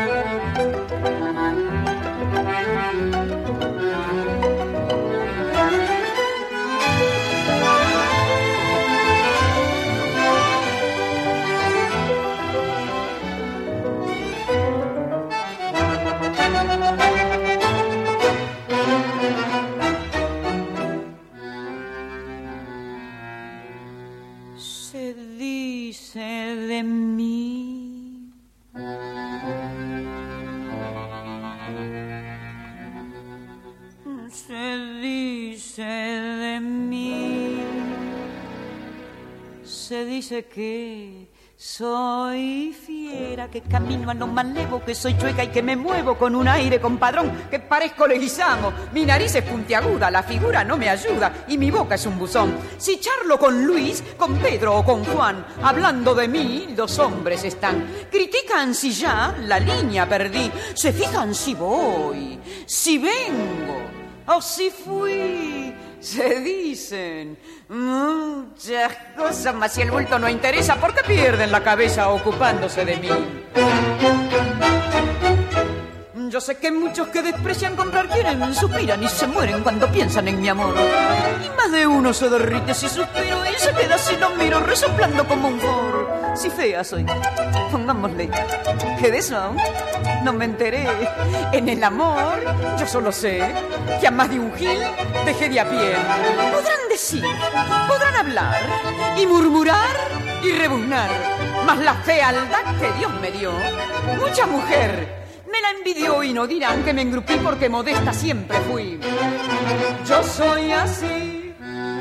Dice que soy fiera, que camino a lo malevo, que soy chueca y que me muevo con un aire compadrón, que parezco Leguizamo, mi nariz es puntiaguda, la figura no me ayuda y mi boca es un buzón. Si charlo con Luis, con Pedro o con Juan, hablando de mí, los hombres están. Critican si ya la línea perdí, se fijan si voy, si vengo o si fui. Se dicen muchas cosas, mas si el bulto no interesa, ¿por qué pierden la cabeza ocupándose de mí? Yo sé que muchos que desprecian comprar quieren, suspiran y se mueren cuando piensan en mi amor. Y más de uno se derrite si suspiro y se queda si lo miro resoplando como un foro. Si fea soy, pongámosle, que de eso aún no me enteré. En el amor yo solo sé que a más de un gil dejé de a pie. Podrán decir, podrán hablar y murmurar y rebuznar, mas la fealdad que Dios me dio, mucha mujer me la envidió y no dirán que me engrupí porque modesta siempre fui. Yo soy así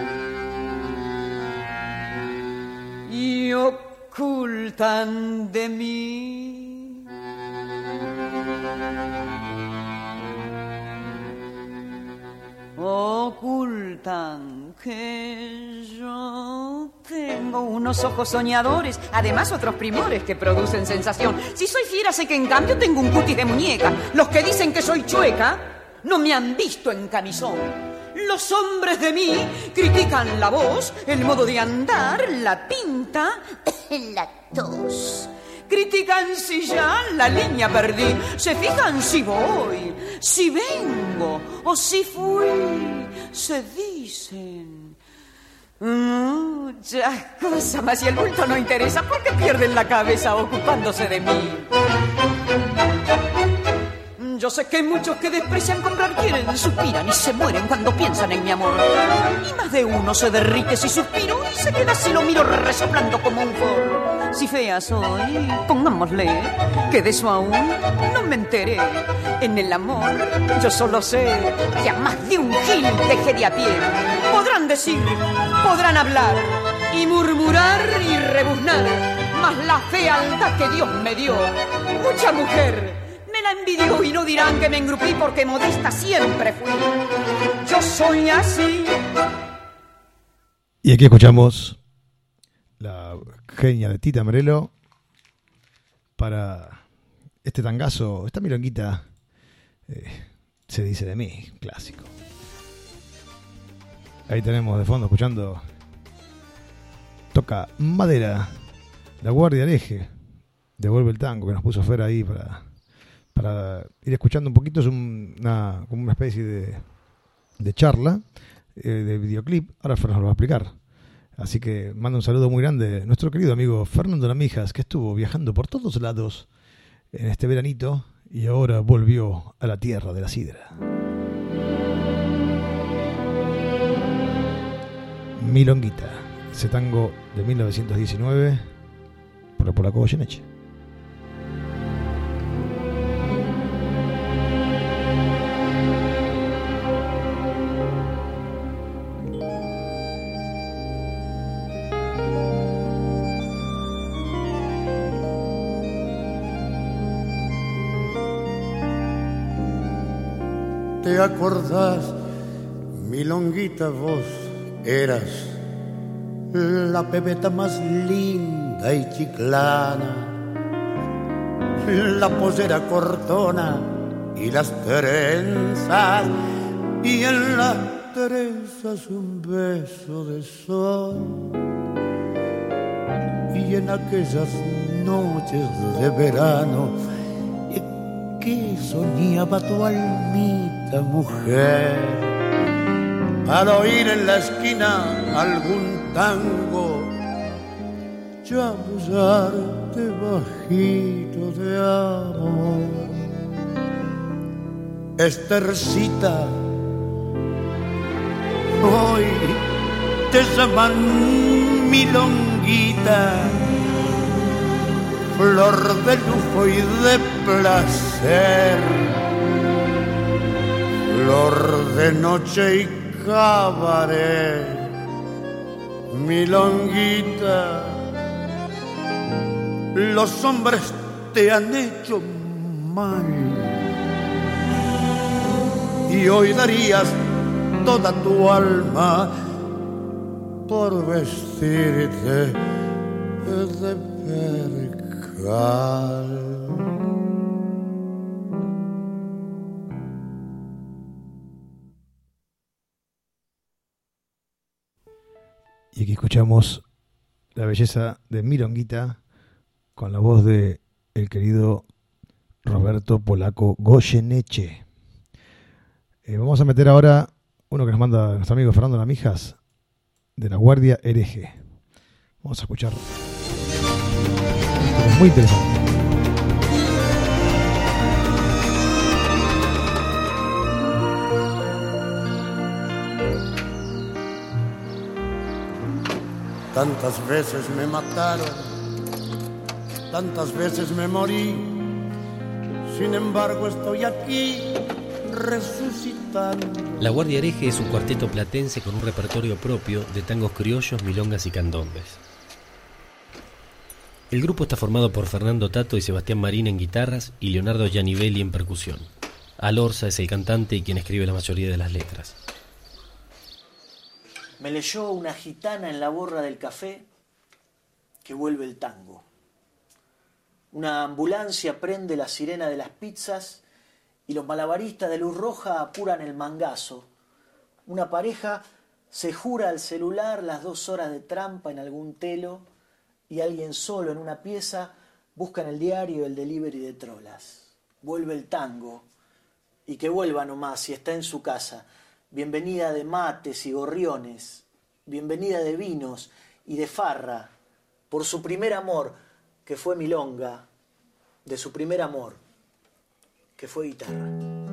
y ocultan de mí ocultan que yo tengo unos ojos soñadores, además otros primores que producen sensación. Si soy fiera sé que en cambio tengo un cutis de muñeca. Los que dicen que soy chueca no me han visto en camisón. Los hombres de mí critican la voz, el modo de andar, la pinta, la tos. Critican si ya la línea perdí, se fijan si voy, si vengo o si fui. Se dicen muchas cosas, mas si el bulto no interesa, ¿por qué pierden la cabeza ocupándose de mí? Yo sé que muchos que desprecian comprar quieren, suspiran y se mueren cuando piensan en mi amor. Y más de uno se derrite si suspiro y se queda si lo miro resoplando como un forro. Si fea soy, pongámosle, que de eso aún no me enteré. En el amor yo solo sé que a más de un gil dejé de a pie. Podrán decir, podrán hablar y murmurar y rebuznar, mas la fealdad que Dios me dio, mucha mujer me la envidió y no dirán que me engrupí porque modesta siempre fui. Yo soy así. Y aquí escuchamos la genia de Tita Merelo para este tangazo, esta milonguita, se dice de mí, clásico. Ahí tenemos de fondo escuchando, toca Madera, La Guardia del Eje, Devuelve el Tango, que nos puso Fer ahí para ir escuchando un poquito. Es como una especie de charla, de videoclip. Ahora Fer nos lo va a explicar. Así que mando un saludo muy grande a nuestro querido amigo Fernando Lamijas, que estuvo viajando por todos lados en este veranito y ahora volvió a la tierra de la sidra. Milonguita, ese tango de 1919 por el polaco Goyeneche. ¿Te acordás, milonguita, vos eras la pebeta más linda y chiclana, la posera cortona y las trenzas, y en las trenzas un beso de sol, y en aquellas noches de verano que soñaba tu almita mujer al oír en la esquina algún tango chamullarte bajito de amor. Estercita, hoy te llaman milonguita, flor de lujo y de placer, flor de noche y cabaret, milonguita. Los hombres te han hecho mal y hoy darías toda tu alma por vestirte de percal. Y aquí escuchamos la belleza de Milonguita con la voz de el querido Roberto Polaco Goyeneche. Vamos a meter ahora uno que nos manda nuestro amigo Fernando Lamijas, de La Guardia Hereje. Vamos a escuchar. Es muy interesante. Tantas veces me mataron, tantas veces me morí, sin embargo estoy aquí resucitando. La Guardia Hereje es un cuarteto platense con un repertorio propio de tangos criollos, milongas y candombes. El grupo está formado por Fernando Tato y Sebastián Marín en guitarras y Leonardo Gianivelli en percusión. Al Orza es el cantante y quien escribe la mayoría de las letras. Me leyó una gitana en la borra del café que vuelve el tango. Una ambulancia prende la sirena de las pizzas y los malabaristas de luz roja apuran el mangazo. Una pareja se jura al celular las 2 horas de trampa en algún telo y alguien solo en una pieza busca en el diario el delivery de trolas. Vuelve el tango y que vuelva nomás si está en su casa. Bienvenida de mates y gorriones, bienvenida de vinos y de farra, por su primer amor, que fue milonga, de su primer amor, que fue guitarra.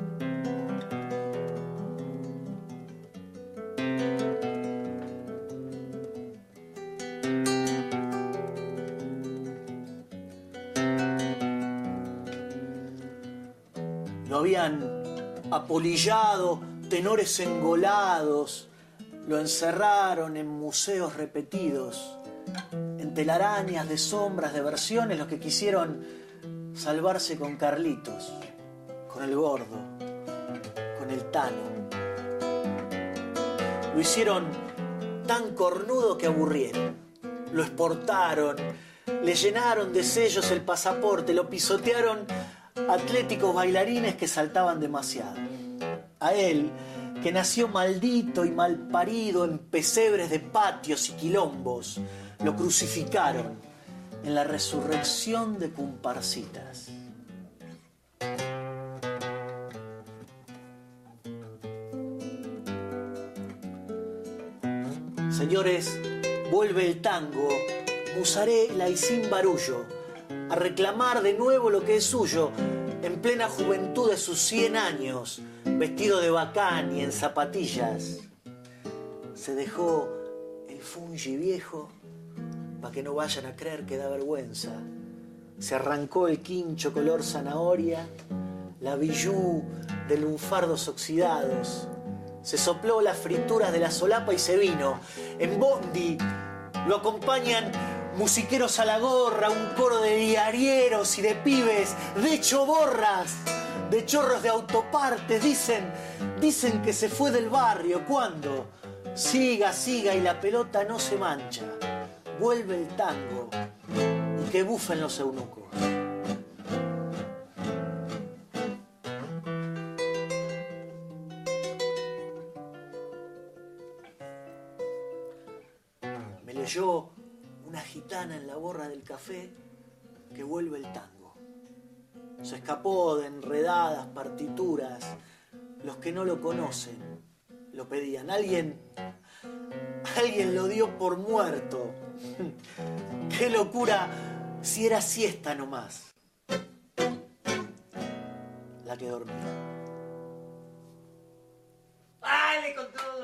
Lo habían apolillado tenores engolados, lo encerraron en museos repetidos, en telarañas de sombras, de versiones, los que quisieron salvarse con Carlitos, con el gordo, con el Tano. Lo hicieron tan cornudo que aburrieron, lo exportaron, le llenaron de sellos el pasaporte, lo pisotearon atléticos bailarines que saltaban demasiado. A él, que nació maldito y malparido en pesebres de patios y quilombos, lo crucificaron en la resurrección de Cumparcitas. Señores, vuelve el tango, musarela y sin barullo, a reclamar de nuevo lo que es suyo, en plena juventud de sus 100 años, vestido de bacán y en zapatillas. Se dejó el fungi viejo para que no vayan a creer que da vergüenza. Se arrancó el quincho color zanahoria, la bijú de lunfardos oxidados. Se sopló las frituras de la solapa y se vino. En bondi lo acompañan musiqueros a la gorra, un coro de diarieros y de pibes, de choborras, de chorros de autopartes. Dicen que se fue del barrio. ¿Cuándo? Siga, siga y la pelota no se mancha. Vuelve el tango y que bufen los eunucos. Me leyó una gitana en la borra del café que vuelve el tango. Se escapó de enredadas partituras. Los que no lo conocen lo pedían. Alguien lo dio por muerto. Qué locura si era siesta nomás la que dormía. ¡Dale con todo!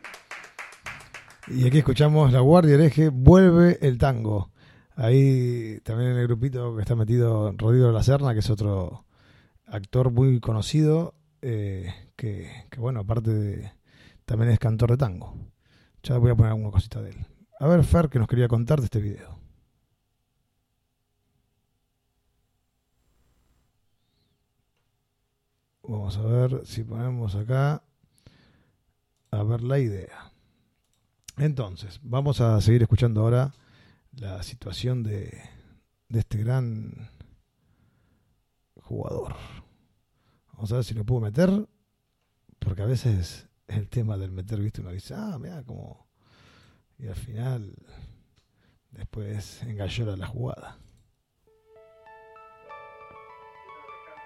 Y aquí escuchamos La Guardia Hereje, vuelve el tango. Ahí también en el grupito que está metido Rodrigo de la Serna, que es otro actor muy conocido, que bueno, aparte de también es cantor de tango. Ya voy a poner alguna cosita de él. A ver, Fer, ¿qué nos quería contar de este video? Vamos a ver si ponemos acá. A ver la idea. Entonces, vamos a seguir escuchando ahora la situación de este gran jugador. Vamos a ver si lo puedo meter, porque a veces el tema del meter, viste, uno dice, mira como... Y al final, después engallora la jugada.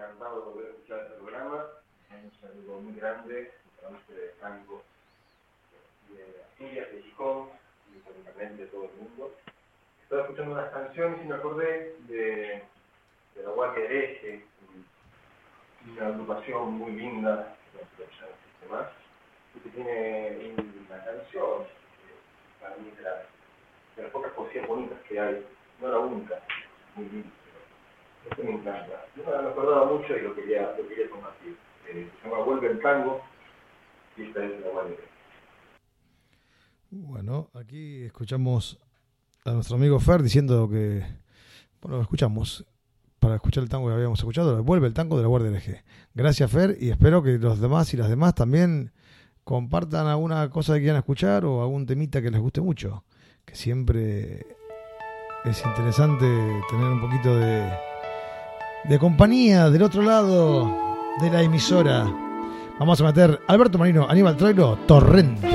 encantado de volver a escuchar este programa. Un saludo muy grande a usted de tango, de Asturias, de Gijón y por internet de todo el mundo. Estaba escuchando unas canciones y me acordé de la Guardia Hereje, una agrupación muy linda, que ya no existe más, y que tiene una canción para mí de las pocas poesías bonitas que hay, no la única, muy linda. Esto me encanta. Yo me acordaba mucho y lo quería compartir. Se llama Vuelve el Tango y esta es la Guardia. Bueno, aquí escuchamos a nuestro amigo Fer diciendo que, bueno, escuchamos, para escuchar el tango que habíamos escuchado, Vuelve el Tango de la Guardia LG. Gracias, Fer, y espero que los demás y las demás también compartan alguna cosa que quieran escuchar o algún temita que les guste mucho, que siempre es interesante tener un poquito de compañía del otro lado de la emisora. Vamos a meter Alberto Marino, Aníbal Troilo, Torrente.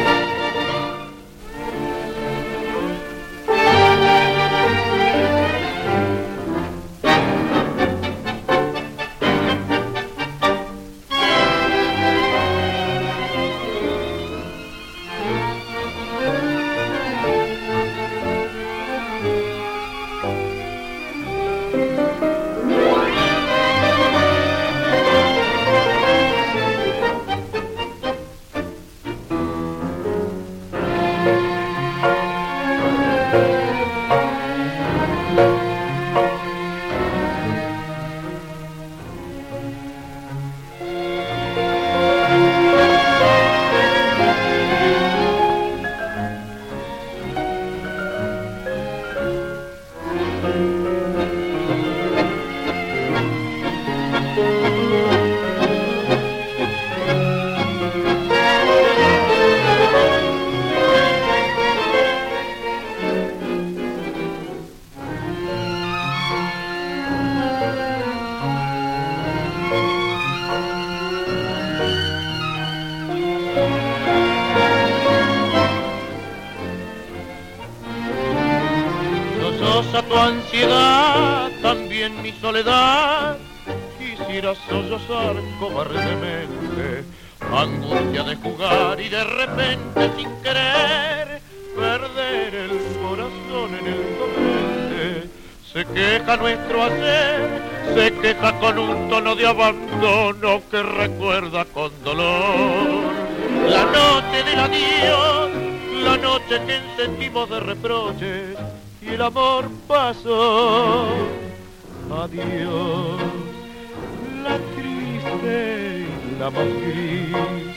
Tu ansiedad, también mi soledad, quisiera sollozar cobardemente, angustia de jugar y de repente sin querer perder el corazón en el torrente. Se queja nuestro hacer, se queja con un tono de abandono que recuerda con dolor la noche del adiós, la noche que sentimos de reproches y el amor pasó. Adiós, la triste y la más gris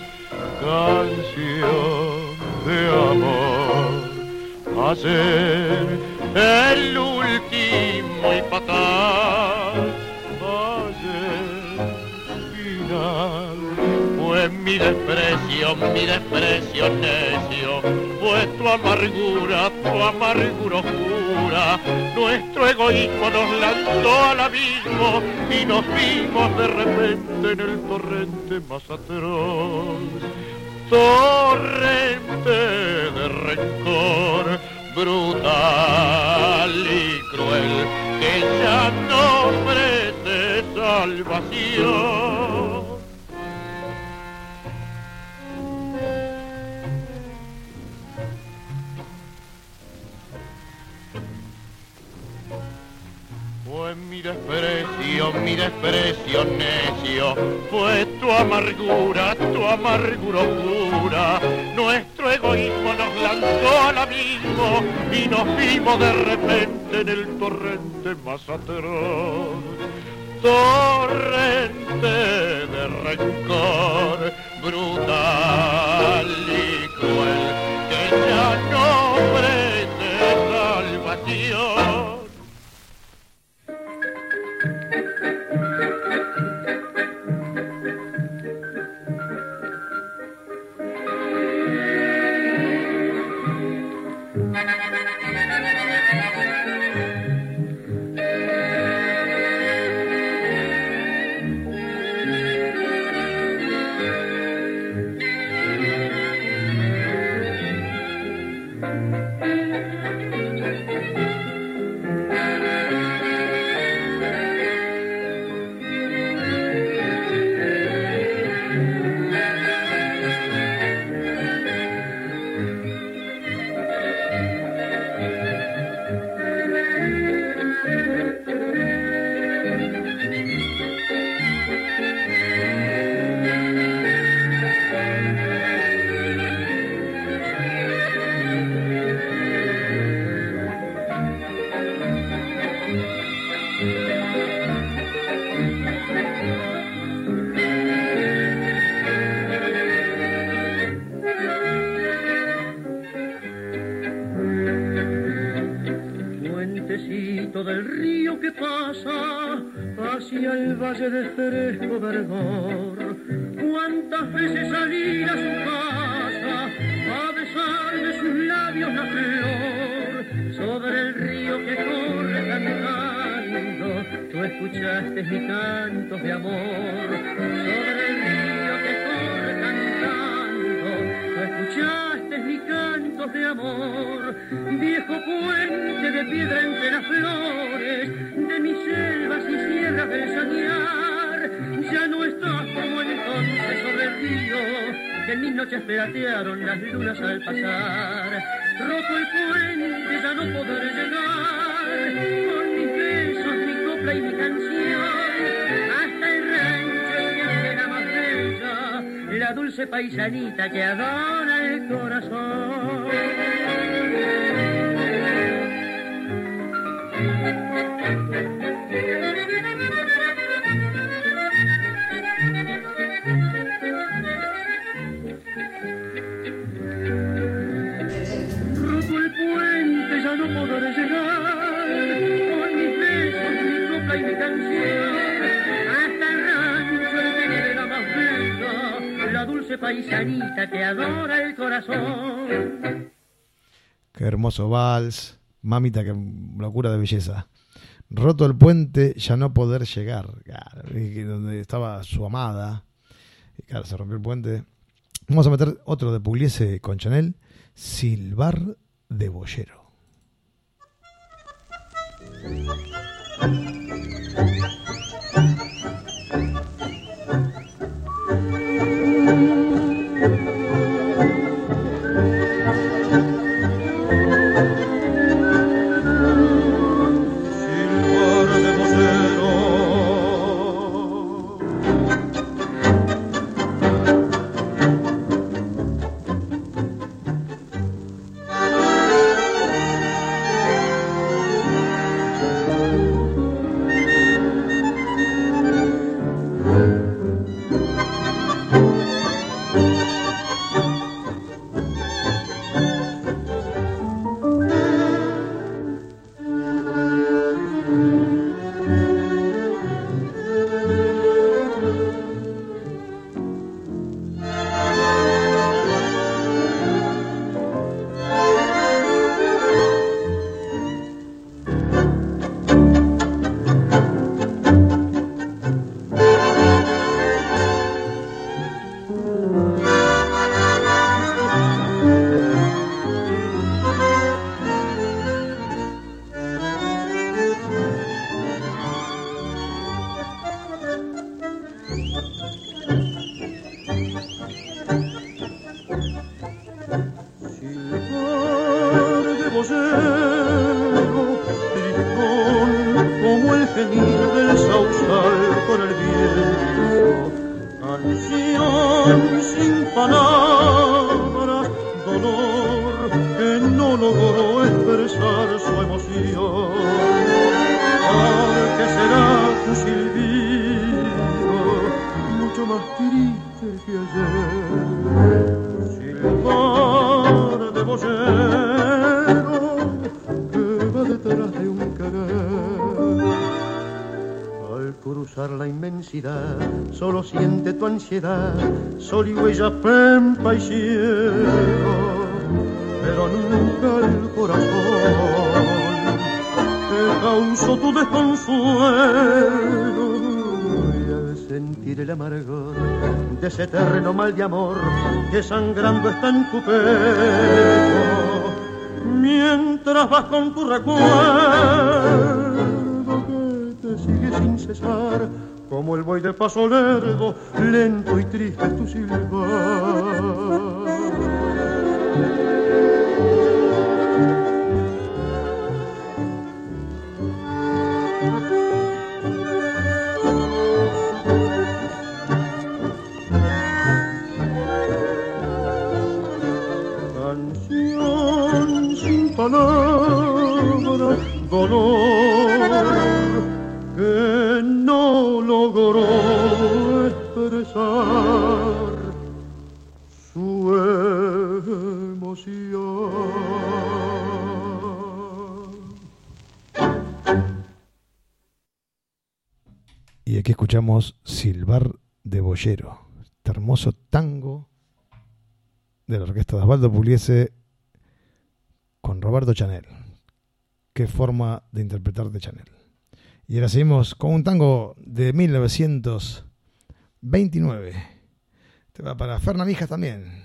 canción de amor. Ayer el último y fatal, ayer final. Fue mi desprecio necio, fue tu amargura oscura. Nuestro egoísmo nos lanzó al abismo y nos vimos de repente en el torrente más atroz. Torrente de rencor, brutal y cruel, que ya no ofrece salvación. Fue mi desprecio necio, fue tu amargura oscura. Nuestro egoísmo nos lanzó al abismo y nos vimos de repente en el torrente más atroz. Torrente de rencor, brutal y cruel, que ya no ofrece salvación. puentecito del río que pasa hacia el valle de fresco verdor. Cuántas veces salir a su casa a besar de sus labios la flor, sobre el río que corre cantando, tú escuchaste mis cantos de amor, sobre el río que corre cantando, tú escuchaste mis cantos de amor, viejo puente de piedra entre las flores, de mis selvas y sierras del sañar, ya no estás como entonces sobre el río, que en mis noches platearon las lunas al pasar, roto el puente ya no podré llegar, con mis besos, mi copla y mi canción, hasta el rancho en mi escena más bella, la dulce paisanita que adora el corazón. Roto el puente ya no podré llegar, con mis besos, mi copla y mi canción, hasta el rancho el que de la más bella, la dulce paisanita que adora el corazón. Qué hermoso vals, mamita, qué locura de belleza. Roto el puente, ya no poder llegar. Claro, donde estaba su amada. Y claro, se rompió el puente. Vamos a meter otro de Pugliese con Chanel, Silbar de Boyero. Solo siente tu ansiedad, sol y huella, pampa y cielo, pero nunca el corazón te causó tu desconsuelo. Y al sentir el amargor de ese terreno mal de amor que sangrando está en tu pecho, mientras vas con tu recuerdo que te sigue sin cesar, como el buey de paso lerdo, lento y triste es tu silbar. Canción sin palabras, dolor que no logró expresar su emoción. Y aquí escuchamos Silbar de Boyero, este hermoso tango de la orquesta de Osvaldo Pugliese con Roberto Chanel. Qué forma de interpretar de Chanel. Y ahora seguimos con un tango de 1929. Este va para Ferna Mijas también.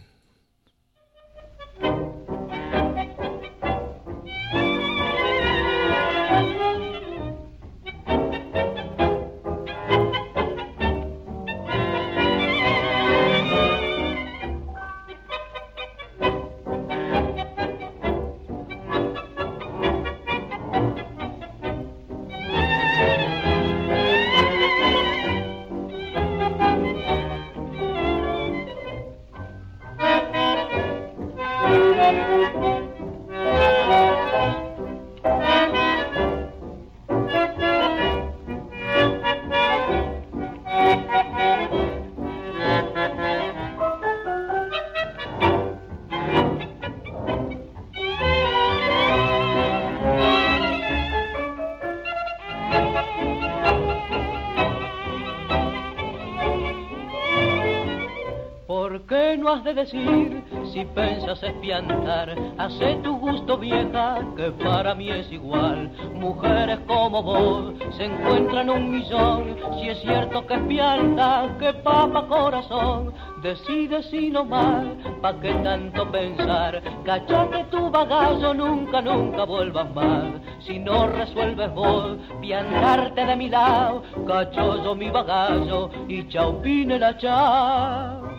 De decir, si pensas espiantar, hace tu gusto vieja, que para mí es igual. Mujeres como vos se encuentran 1.000.000, si es cierto que espianta, que papa corazón. Decide si no más, pa' qué tanto pensar, cachate tu bagazo, nunca, nunca vuelvas más. Si no resuelves vos, piantarte de mi lado, cacho yo mi bagazo y chau pine la chao.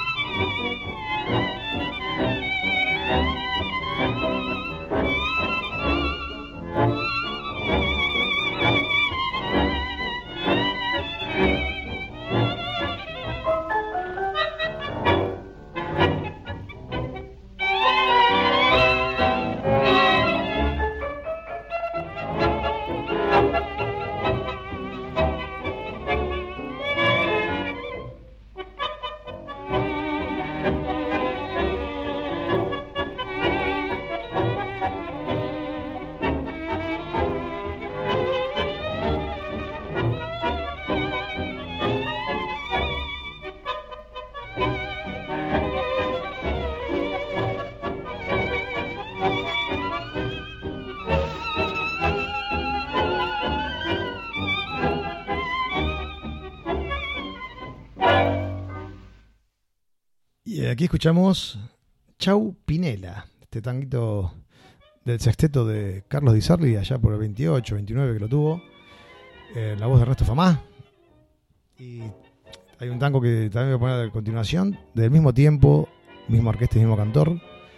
Aquí escuchamos Chau Pinela, este tanguito del sexteto de Carlos Di Sarli, allá por el 28, 29 que lo tuvo, la voz de Ernesto Famá. Y hay un tango que también voy a poner a continuación, del mismo tiempo, misma orquesta y mismo cantor,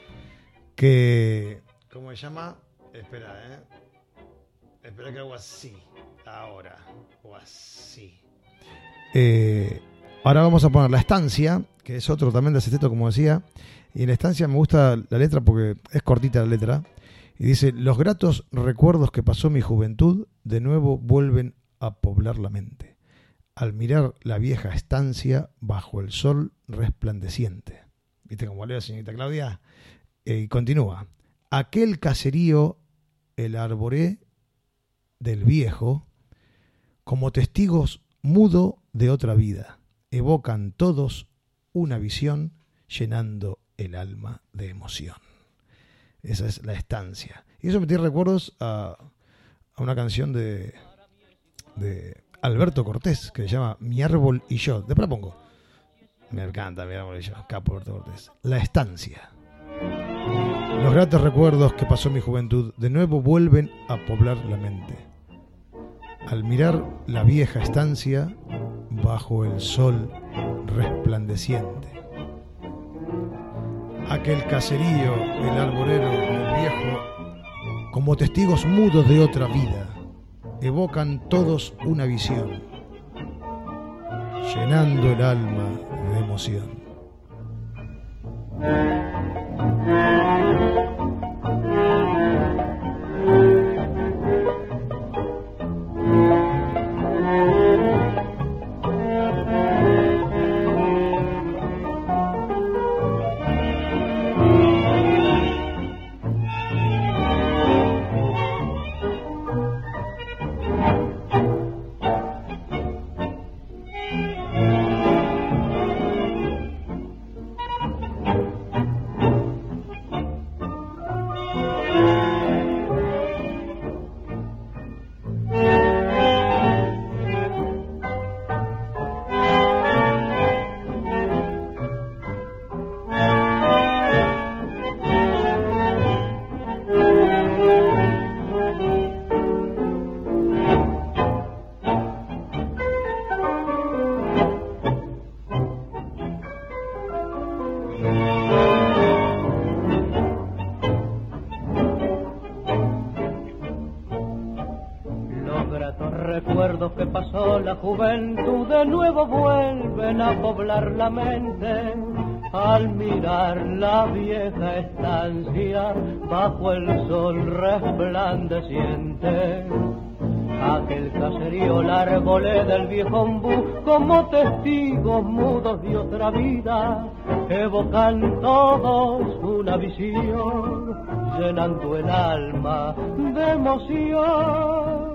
que, ¿cómo se llama? Espera que hago así, ahora, o así. Ahora vamos a poner La Estancia, que es otro también de sexteto, como decía. Y en La Estancia me gusta la letra porque es cortita la letra. Y dice: los gratos recuerdos que pasó mi juventud de nuevo vuelven a poblar la mente, al mirar la vieja estancia bajo el sol resplandeciente. ¿Viste cómo leo, señorita Claudia? Y continúa: aquel caserío, el arboré del viejo, como testigos mudo de otra vida, evocan todos una visión llenando el alma de emoción. Esa es La Estancia. Y eso me tiene recuerdos a una canción de Alberto Cortés que se llama Mi árbol y yo. Después la pongo. Me encanta Mi árbol y yo. Capo Alberto Cortés. La Estancia. Los gratos recuerdos que pasó mi juventud de nuevo vuelven a poblar la mente, al mirar la vieja estancia bajo el sol resplandeciente. Aquel caserío, el arborero del viejo, como testigos mudos de otra vida, evocan todos una visión, llenando el alma de emoción. Los recuerdos que pasó la juventud de nuevo vuelven a poblar la mente al mirar la vieja estancia bajo el sol resplandeciente. Aquel caserío, la arboleda del viejo ombú, como testigos mudos de otra vida, evocan todos una visión, llenando el alma de emoción.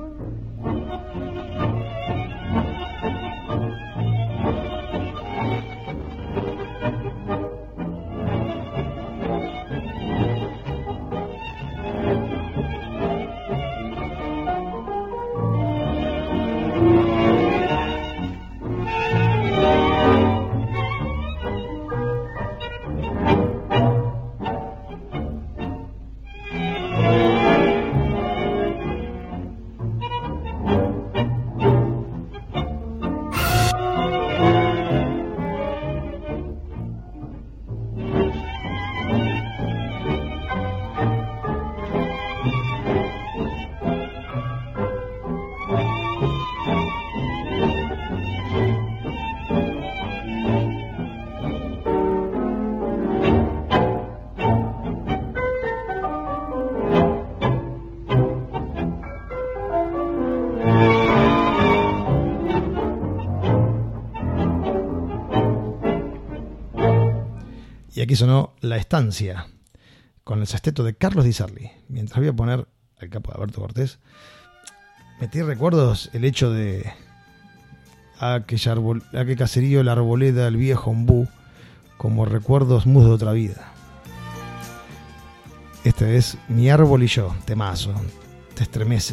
Y aquí sonó La Estancia, con el sexteto de Carlos Di Sarli. Mientras voy a poner al capo de Alberto Cortés, metí recuerdos el hecho de aquel caserío, la arboleda, el viejo ombú, como recuerdos mudos de otra vida. Este es Mi árbol y yo, temazo, te estremece.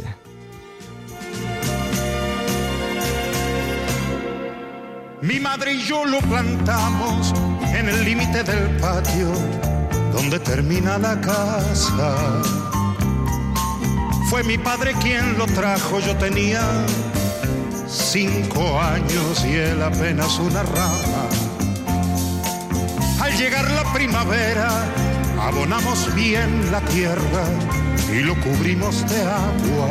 Mi madre y yo lo plantamos en el límite del patio donde termina la casa. Fue mi padre quien lo trajo, yo tenía 5 años y él apenas una rama. Al llegar la primavera abonamos bien la tierra y lo cubrimos de agua.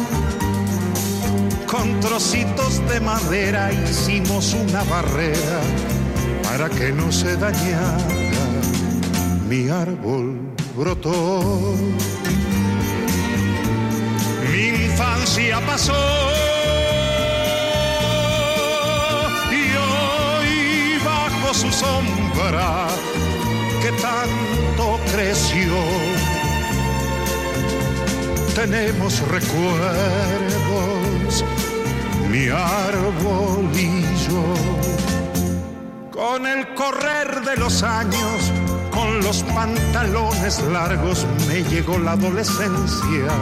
Con trocitos de madera hicimos una barrera para que no se dañara. Mi árbol brotó, mi infancia pasó y hoy bajo su sombra que tanto creció tenemos recuerdos, mi árbol y yo. Con el correr de los años, con los pantalones largos, me llegó la adolescencia.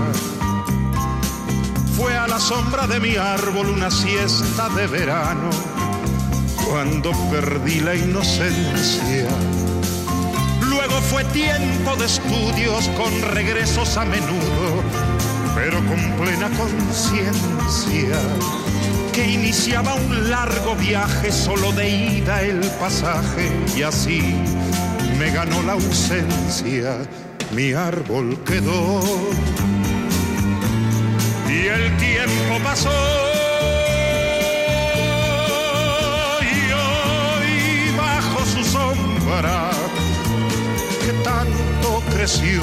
Fue a la sombra de mi árbol una siesta de verano, cuando perdí la inocencia. Luego fue tiempo de estudios con regresos a menudo, pero con plena conciencia que iniciaba un largo viaje, solo de ida el pasaje, y así me ganó la ausencia. Mi árbol quedó y el tiempo pasó y hoy bajo su sombra que tanto creció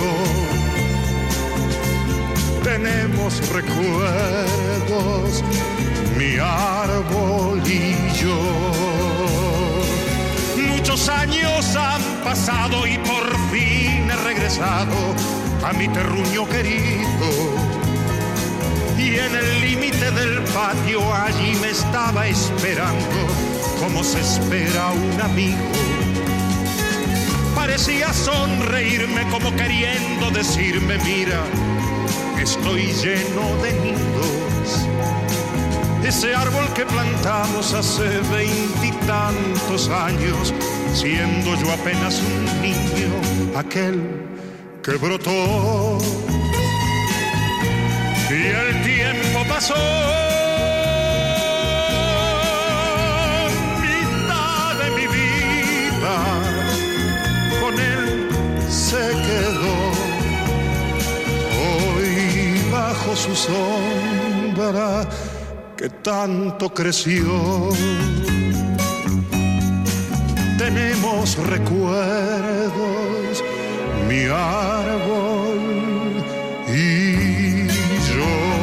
tenemos recuerdos, mi árbol y yo. Muchos años han pasado y por fin he regresado a mi terruño querido. Y en el límite del patio allí me estaba esperando, como se espera un amigo. Parecía sonreírme como queriendo decirme, mira, estoy lleno de nidos. Ese árbol que plantamos hace 20 y tantos años, siendo yo apenas un niño, aquel que brotó. Y el tiempo pasó, mitad de mi vida con él se quedó. Hoy bajo su sombra hembra que tanto creció. Tenemos recuerdos, mi árbol y yo.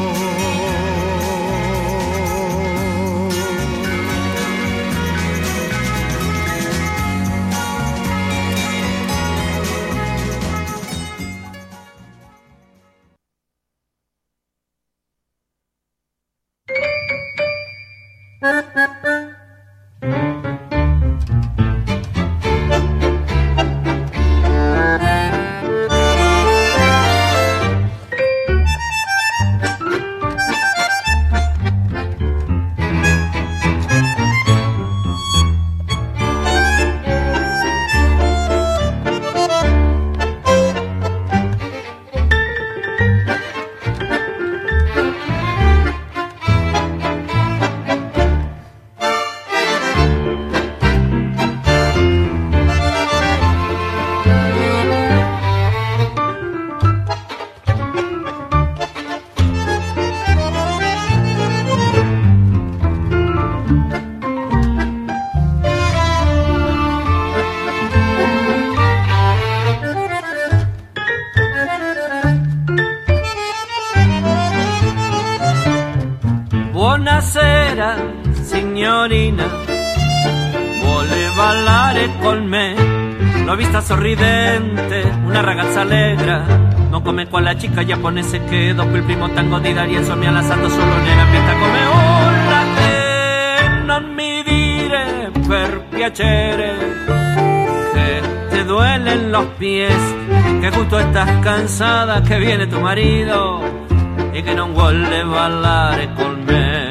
Buonasera signorina, vuole ballare con me. L'ho vista sorridente, una ragazza allegra, non come quella chica giapponese che dopo il primo tango di D'Arienzo mi ha lasciato solo nella vita come un latte. Non mi dire per piacere que te duelen los pies, que justo estás cansada, que viene tu marido y que non vuole ballare con me.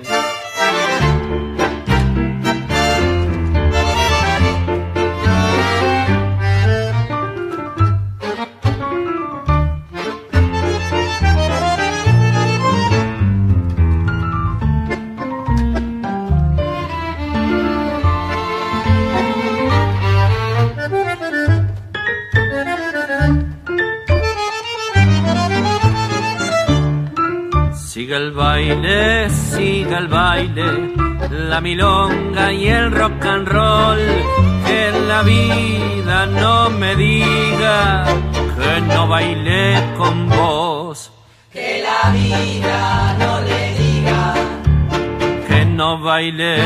Siga el baile, la milonga y el rock and roll, que la vida no me diga que no bailé con vos. Que la vida no le diga que no bailé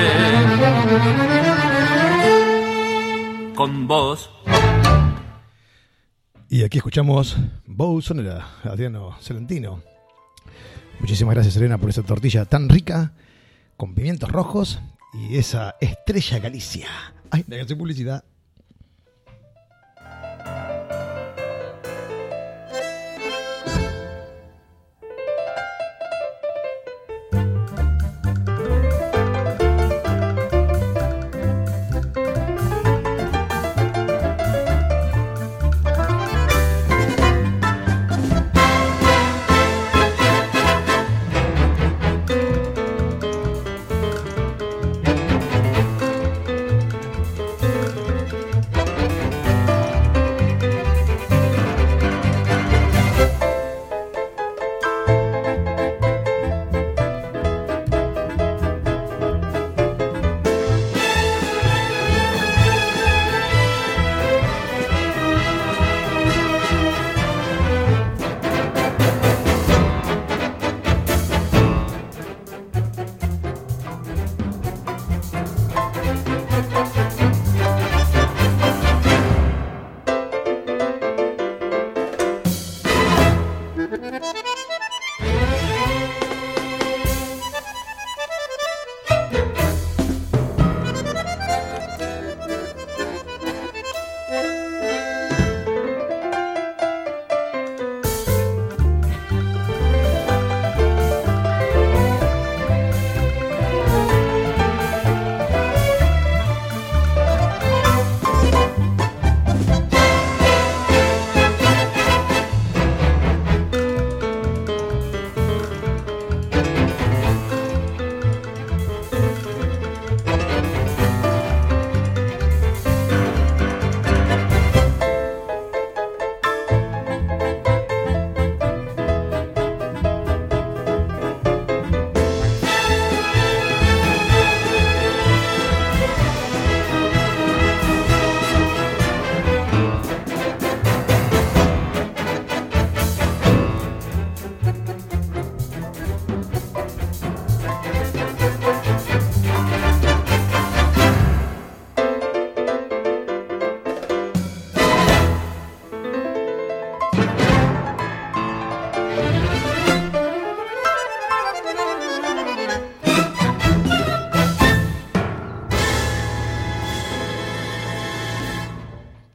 con vos. Y aquí escuchamos Bow Sonera, Adriano Celentino. Muchísimas gracias, Serena, por esa tortilla tan rica, con pimientos rojos y esa Estrella Galicia. Ay, me hace publicidad.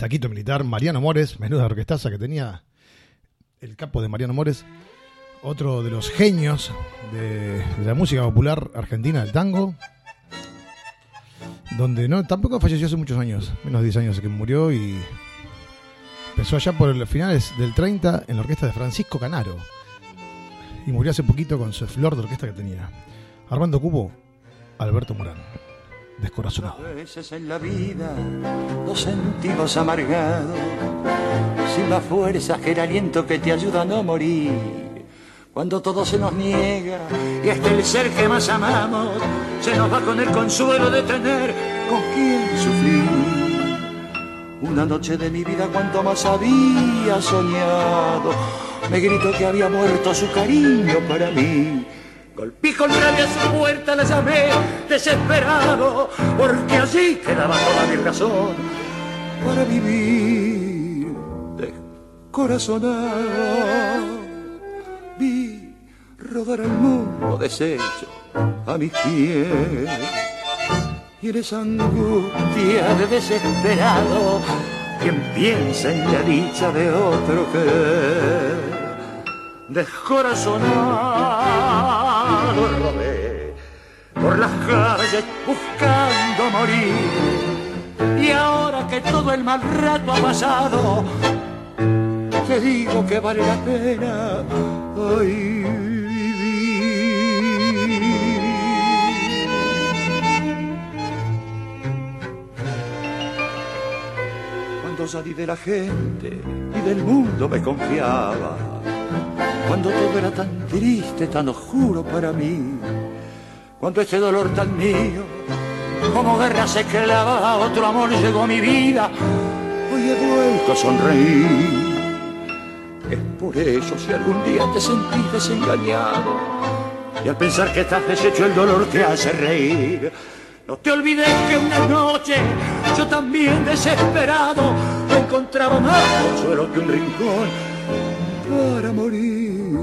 taquito militar, Mariano Mores, menuda orquestaza que tenía el capo de Mariano Mores, otro de los genios de la música popular argentina, del tango, donde no tampoco falleció hace muchos años, menos de 10 años que murió, y empezó allá por los finales del 30 en la orquesta de Francisco Canaro y murió hace poquito con su flor de orquesta que tenía. Armando Cupo, Alberto Morán, Descorazonado. A veces en la vida nos sentimos amargados, sin la fuerza que el aliento que te ayuda a no morir. Cuando todo se nos niega y hasta el ser que más amamos se nos va con el consuelo de tener con quien sufrir. Una noche de mi vida cuanto más había soñado, me gritó que había muerto su cariño para mí. Golpeé con rabia su puerta, la llamé desesperado, porque allí quedaba toda mi razón para vivir descorazonado. Vi rodar al mundo deshecho a mis pies, y en esa angustia de desesperado, quien piensa en la dicha de otro querer, descorazonado rodé por las calles buscando morir, y ahora que todo el mal rato ha pasado, te digo que vale la pena hoy vivir. Cuando salí de la gente y del mundo me confiaba, cuando todo era tan triste, tan oscuro para mí, cuando este dolor tan mío como guerra se clavaba, otro amor llegó a mi vida, hoy he vuelto a sonreír. Es por eso si algún día te sentís desengañado y al pensar que estás deshecho el dolor te hace reír, no te olvides que una noche yo también desesperado no encontraba más consuelo que un rincón para morir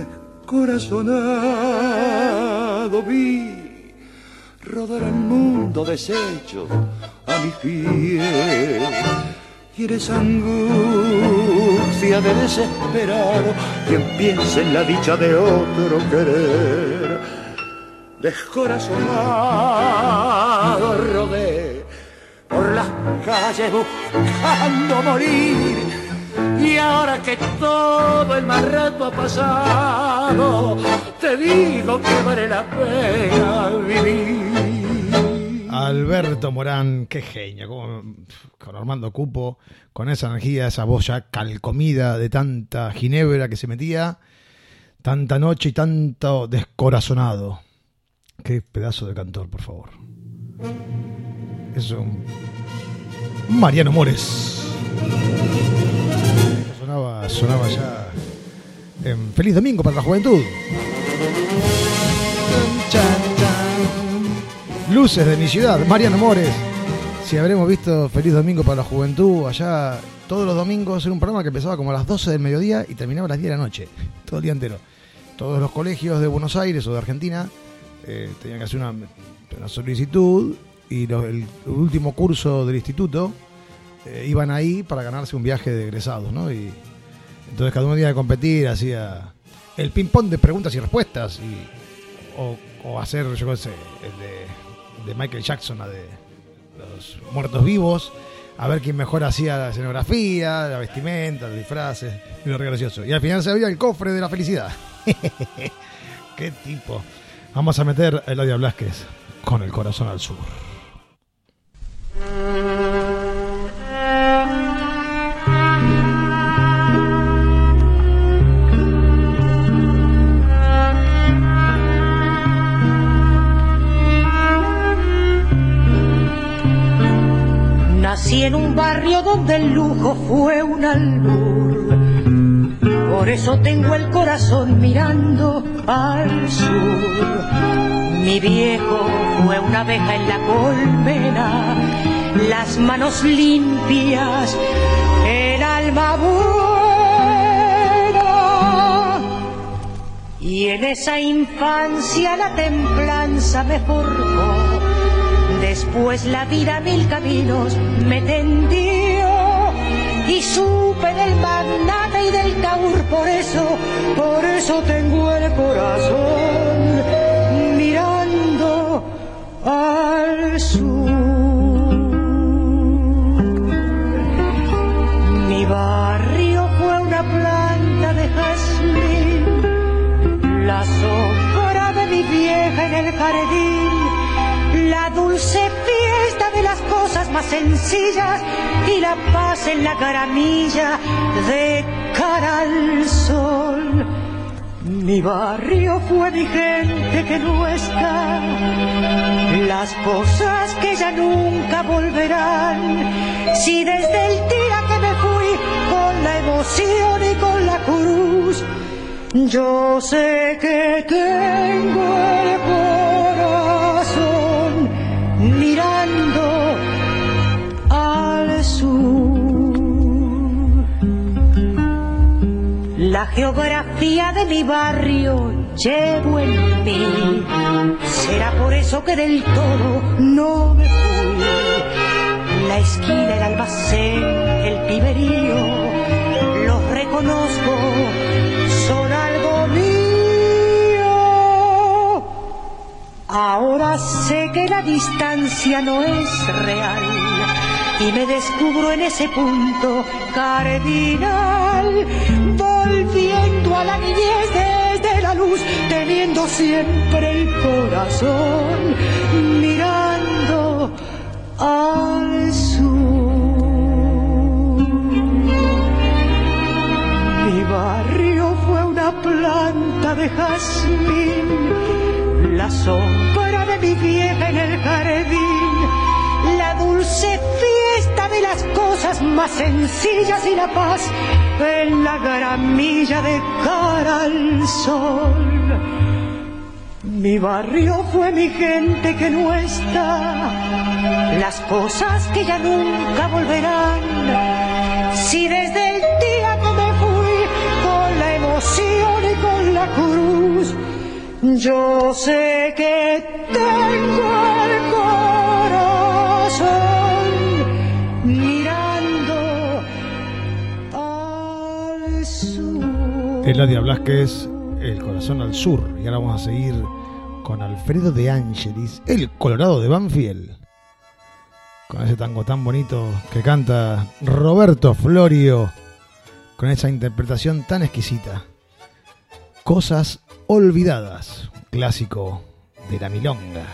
descorazonado. Vi rodar al mundo deshecho a mis pies, y eres angustia de desesperado, quien piensa en la dicha de otro querer. Descorazonado rodé por las calles buscando morir, y ahora que todo el mal rato ha pasado, te digo que vale la pena vivir. Alberto Morán, qué genio, con Armando Cupo, con esa energía, esa voz ya calcomida de tanta ginebra que se metía, tanta noche y tanto descorazonado. Qué pedazo de cantor, por favor. Es un Mariano Mores. Sonaba ya en Feliz Domingo para la Juventud. Luces de mi ciudad, Mariano Mores. Si habremos visto Feliz Domingo para la Juventud, allá todos los domingos era un programa que empezaba como a las 12 del mediodía y terminaba a las 10 de la noche, todo el día entero. Todos los colegios de Buenos Aires o de Argentina tenían que hacer una solicitud, y el último curso del instituto iban ahí para ganarse un viaje de egresados, ¿no? Y entonces cada uno tenía que competir, hacía el ping-pong de preguntas y respuestas, o hacer, yo qué sé, el de Michael Jackson, la de los muertos vivos, a ver quién mejor hacía la escenografía, la vestimenta, los disfraces, y lo re gracioso. Y al final se abría el cofre de la felicidad. Qué tipo. Vamos a meter a Eladia Blasquez con El corazón al sur. Nací en un barrio donde el lujo fue un albur, por eso tengo el corazón mirando al sur. Mi viejo fue una abeja en la colmena, las manos limpias, el alma buena. Y en esa infancia la templanza me forjó. Después la vida mil caminos me tendió, y supe del magnate y del taur, por eso tengo el corazón mirando al sur. Mi barrio fue una planta de jazmín, la sombra de mi vieja en el jardín, la dulce fiesta de las cosas más sencillas y la paz en la caramilla de cara al sol. Mi barrio fue mi gente que no está, las cosas que ya nunca volverán. Si desde el día que me fui con la emoción y con la cruz, yo sé que tengo el corazón mirando al sur. La geografía de mi barrio llevo en mí, será por eso que del todo no me fui. La esquina, el almacén, el piberío, los reconozco, son algo mío. Ahora sé que la distancia no es real y me descubro en ese punto cardinal, volviendo a la niñez desde la luz, teniendo siempre el corazón mirando al sur. Mi barrio fue una planta de jazmín, la sombra de mi vieja en el jardín, la dulce fiesta de las cosas más sencillas y la paz en la garamilla de cara al sol. Mi barrio fue mi gente que no está, las cosas que ya nunca volverán. Si desde el día que me fui con la emoción y con la cruz, yo sé que tengo el corazón mirando al sur. Eladia Blasquez, El corazón al sur. Y ahora vamos a seguir con Alfredo de Ángelis, el Colorado de Banfield, con ese tango tan bonito que canta Roberto Florio, con esa interpretación tan exquisita. Cosas olvidadas, clásico de la milonga.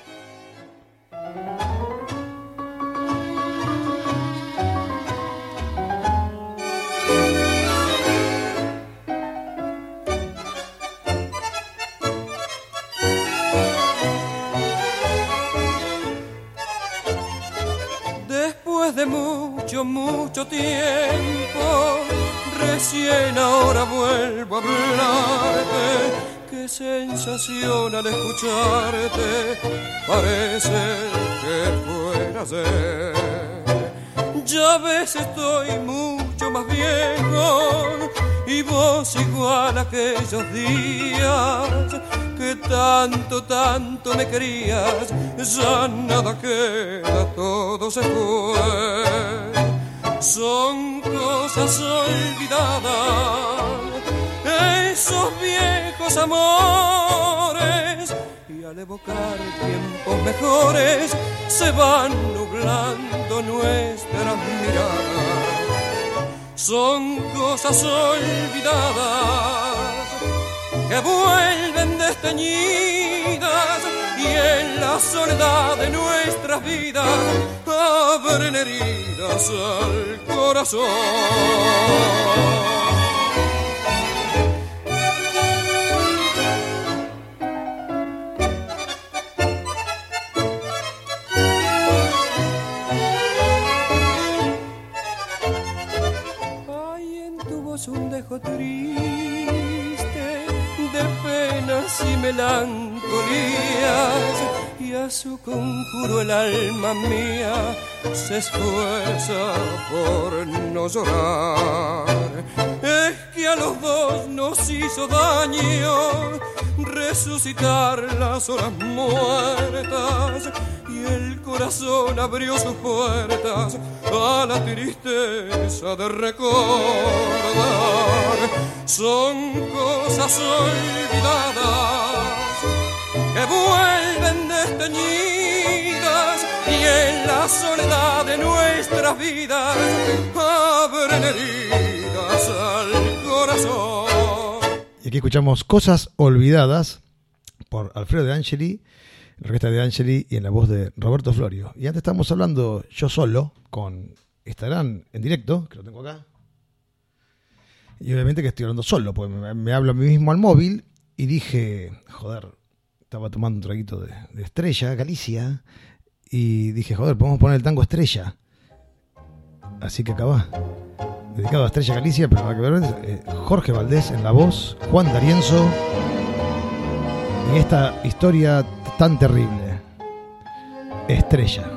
De mucho tiempo, recién ahora vuelvo a hablarte. Qué sensación al escucharte, parece que fuera ayer. Ya ves, estoy mucho más viejo y vos igual a aquellos días que tanto me querías. Ya nada queda, todo se fue. Son cosas olvidadas, esos viejos amores, y al evocar tiempos mejores se van nublando nuestras miradas. Son cosas olvidadas que vuelven desteñidas y en la soledad de nuestras vidas abren heridas al corazón. Hay en tu voz un dejo triste de penas y melancolías, y a su conjuro el alma mía se esfuerza por no llorar. Es que a los dos nos hizo daño resucitar las horas muertas, y el corazón abrió sus puertas a la tristeza de recordar. Son cosas olvidadas que vuelven desteñidas y en la soledad de nuestras vidas abren heridas al corazón. Y aquí escuchamos Cosas Olvidadas por Alfredo De Angeli, la orquesta de Angeli y en la voz de Roberto Florio. Y antes estábamos hablando yo solo, con Estarán en directo, que lo tengo acá. Y obviamente que estoy hablando solo, porque me hablo a mí mismo al móvil y dije, joder, estaba tomando un traguito de Estrella, Galicia, y dije, joder, podemos poner el tango Estrella. Así que acabá. Dedicado a Estrella Galicia, pero que ver, Jorge Valdés en la voz, Juan D'Arienzo, y esta historia tan terrible, Estrella.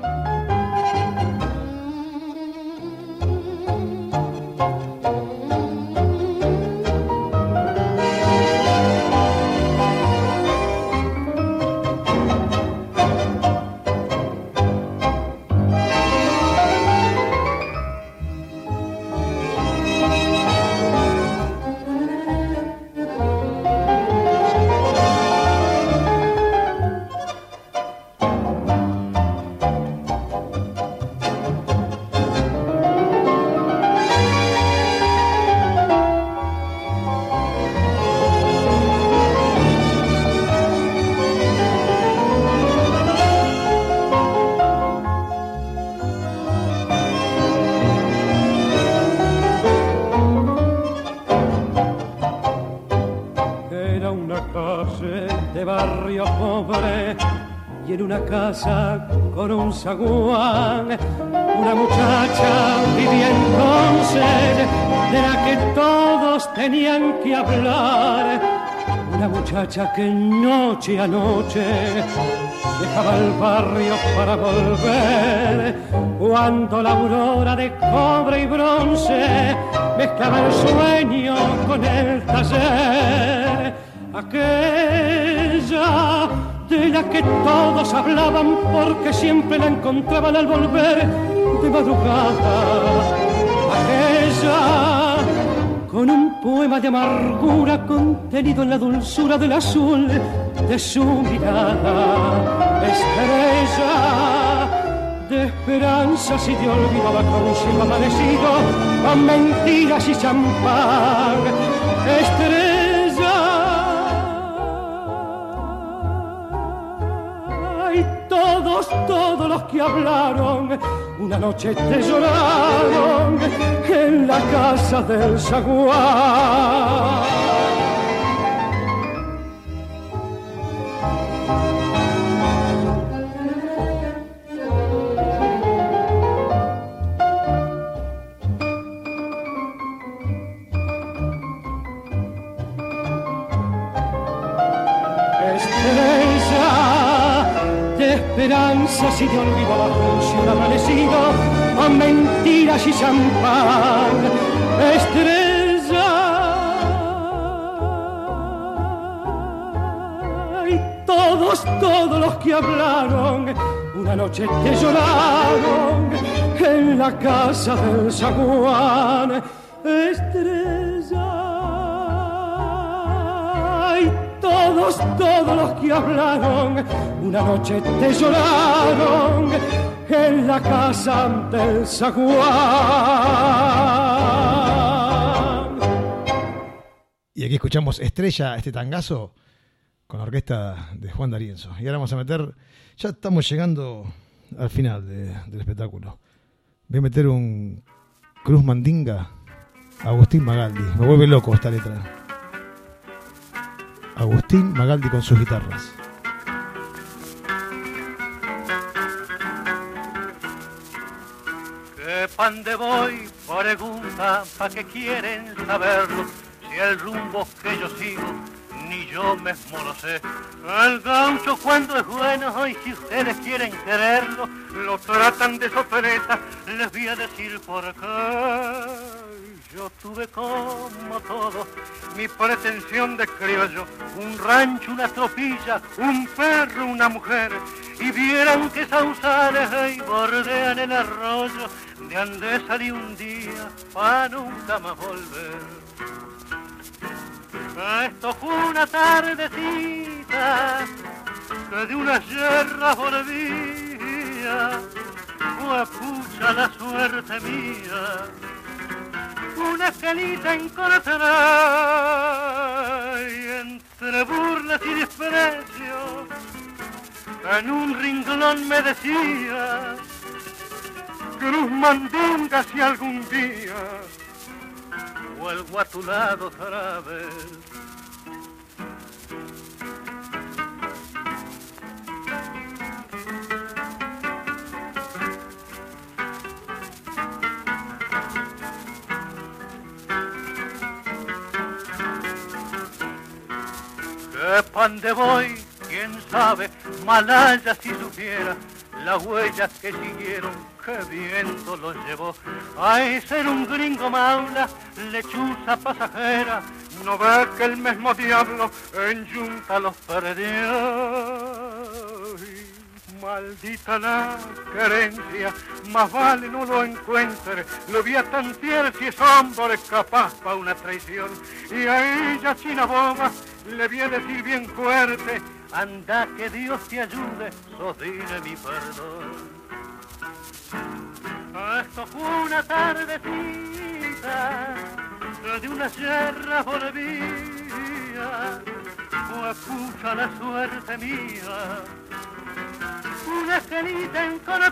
Con un zaguán, una muchacha vivía entonces de la que todos tenían que hablar, una muchacha que noche a noche dejaba el barrio para volver, cuando la aurora de cobre y bronce mezclaba el sueño con el taller, aquella de la que todos hablaban porque siempre la encontraban al volver de madrugada, aquella con un poema de amargura contenido en la dulzura del azul de su mirada, estrella de esperanzas y de olvido bajo un cielo amanecido con mentiras y champán, estrella. Todos los que hablaron, una noche te lloraron en la casa del zaguán. Esperanzas y de olvido bajo un cielo amanecido con mentiras y champán, estrella. Y todos los que hablaron, una noche te lloraron en la casa del zaguán, estrella. Y todos los que hablaron, una noche te lloraron en la casa del zaguán. Y aquí escuchamos Estrella, este tangazo, con la orquesta de Juan D'Arienzo. Y ahora vamos a meter, ya estamos llegando al final del espectáculo. Voy a meter un Cruz Mandinga a Agustín Magaldi. Me vuelve loco esta letra. Agustín Magaldi con sus guitarras. ¿Qué pande voy? Pregunta, ¿pa' qué quieren saberlo? Si el rumbo que yo sigo, ni yo mismo lo sé. El gaucho cuando es bueno, y si ustedes quieren quererlo, lo tratan de sopereta, les voy a decir por qué. Yo tuve como todo, mi pretensión de criollo, un rancho, una tropilla, un perro, una mujer, y vieran que sausales y bordean el arroyo, de ande salí un día pa' nunca más volver. Esto fue una tardecita que de una yerra volvía, fue pucha la suerte mía. Una escalita encortará y entre burlas y desprecio en un ringlón me decía: Cruz Mandinga, si algún día vuelvo a tu lado otra vez. ¿Qué pande voy? ¿Quién sabe? Malaya si supiera las huellas que siguieron, qué viento los llevó. Ay, ser un gringo maula, lechuza pasajera, no ve que el mismo diablo en yunta los perdió. Ay, maldita la querencia, más vale no lo encuentre, lo vi a tantear si es hombre capaz pa' una traición. Y a ella, china boba, le vi a decir bien fuerte: anda que Dios te ayude, sos dile mi perdón. Esto fue una tardecita de una sierra volvía, fue pucha la suerte mía. Una esquelita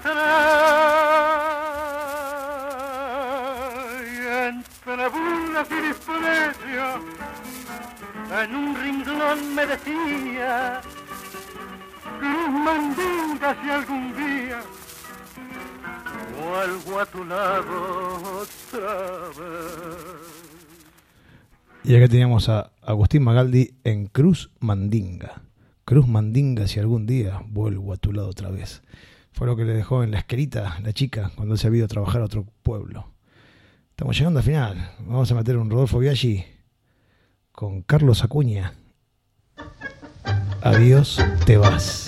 encontrará y entre burlas y desprecio en un ringlón me decía: Cruz Mandinga, si algún día vuelvo a tu lado otra vez. Y acá teníamos a Agustín Magaldi en Cruz Mandinga. Cruz Mandinga, si algún día vuelvo a tu lado otra vez. Fue lo que le dejó en la esquelita la chica cuando se había ido a trabajar a otro pueblo. Estamos llegando al final. Vamos a meter un Rodolfo Biaggi con Carlos Acuña. Adiós, te vas.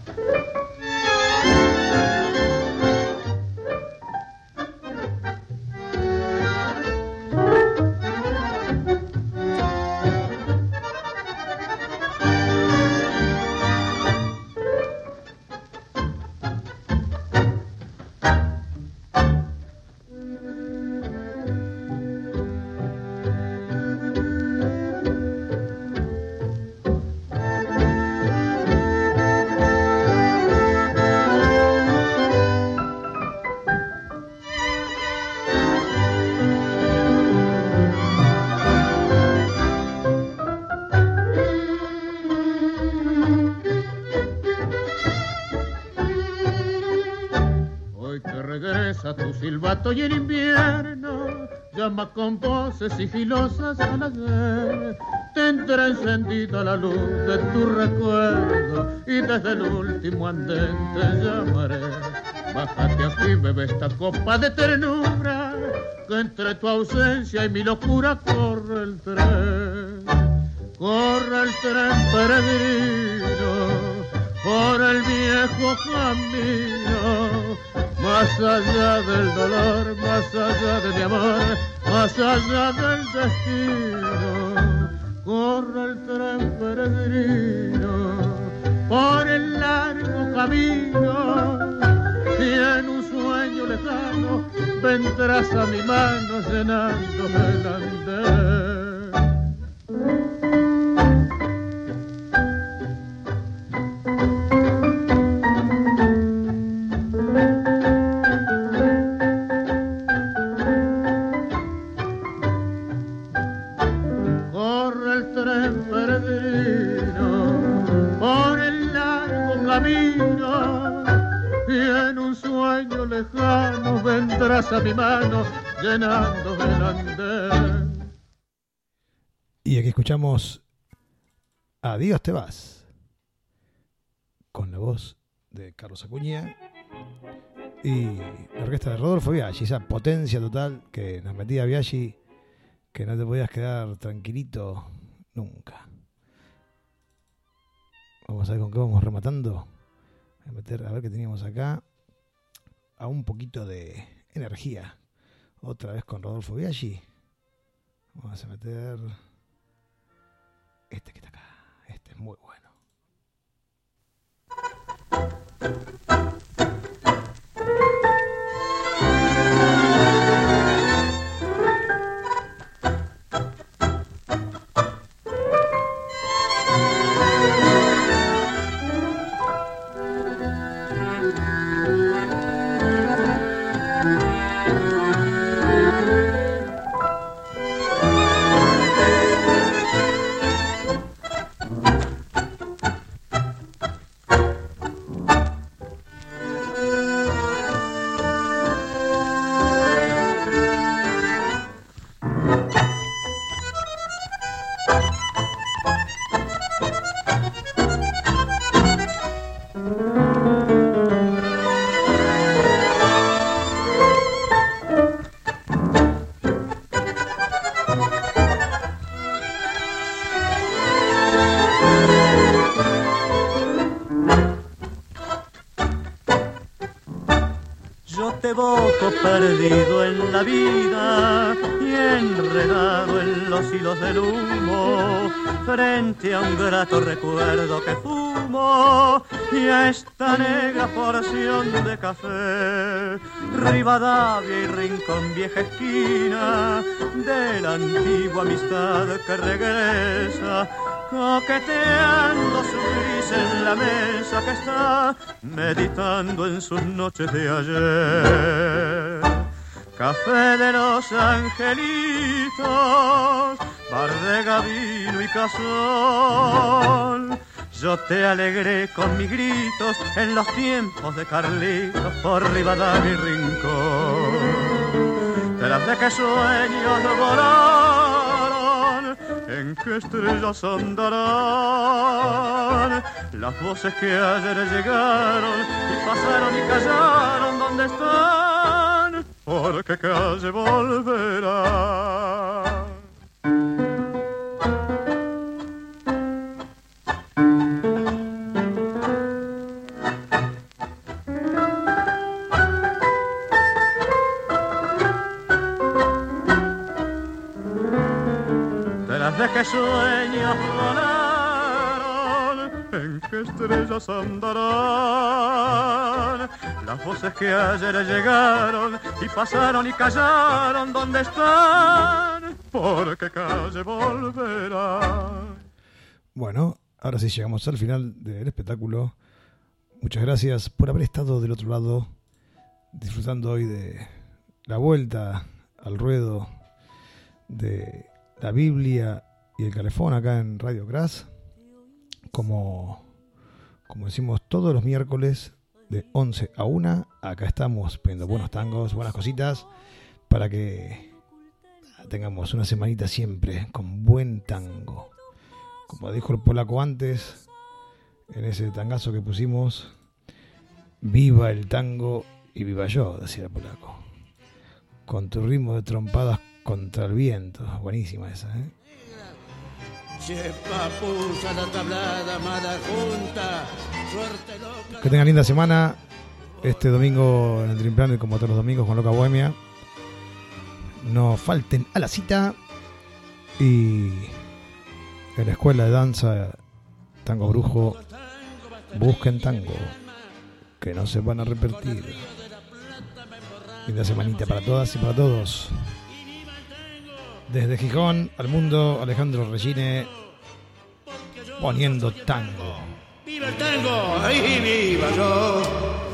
Y en invierno llama con voces sigilosas al ayer. Tendrá encendida la luz de tu recuerdo y desde el último andén te llamaré. Bájate aquí, bebe esta copa de ternura, que entre tu ausencia y mi locura corre el tren. Corre el tren peregrino por el viejo camino, más allá del dolor, más allá de mi amor, más allá del destino. Corre el tren peregrino por el largo camino, y en un sueño lejano vendrás a mi mano llenándome el andén. A mi mano llenando el andén. Y aquí escuchamos Adiós te vas, con la voz de Carlos Acuña y la orquesta de Rodolfo Biaggi, esa potencia total que nos metía Biaggi que no te podías quedar tranquilito nunca. Vamos a ver con qué vamos rematando. Voy a meter, a ver qué teníamos acá. A un poquito de energía. Otra vez con Rodolfo Biaggi. Vamos a meter este que está acá. Este es muy bueno. Perdido en la vida y enredado en los hilos del humo, frente a un grato recuerdo que fumo y a esta negra porción de café, Rivadavia y Rincón, vieja esquina de la antigua amistad que regresa, coqueteando su gris en la mesa que está meditando en sus noches de ayer. Café de los angelitos, bar de Gavino y Cazón. Yo te alegré con mis gritos en los tiempos de Carlitos por Rivadavia y Rincón. Tras de qué sueños volaron, en qué estrellas andarán las voces que ayer llegaron y pasaron y callaron. ¿Dónde están? ¿Por qué calle volverán? ¿De qué sueños volaron? ¿En qué estrellas andarán las voces que ayer llegaron y pasaron y callaron? ¿Dónde están? ¿Por qué calle volverán? Bueno, ahora sí llegamos al final del espectáculo. Muchas gracias por haber estado del otro lado, disfrutando hoy de la vuelta al ruedo de la Biblia y el calefón acá en Radio Crash, como decimos todos los miércoles de 11 a 1, acá estamos poniendo buenos tangos, buenas cositas, para que tengamos una semanita siempre con buen tango. Como dijo el polaco antes, en ese tangazo que pusimos, viva el tango y viva yo, decía el polaco, con tu ritmo de trompadas contra el viento. Buenísima esa, ¿eh? Que tengan linda semana. Este domingo en el Dream Planet, como todos los domingos, con Loca Bohemia. No falten a la cita. Y en la escuela de danza Tango Brujo, busquen tango, que no se van a repetir. Linda semanita para todas y para todos. Desde Gijón al mundo, Alejandro Regine, poniendo tango. ¡Viva el tango! ¡Ahí viva yo!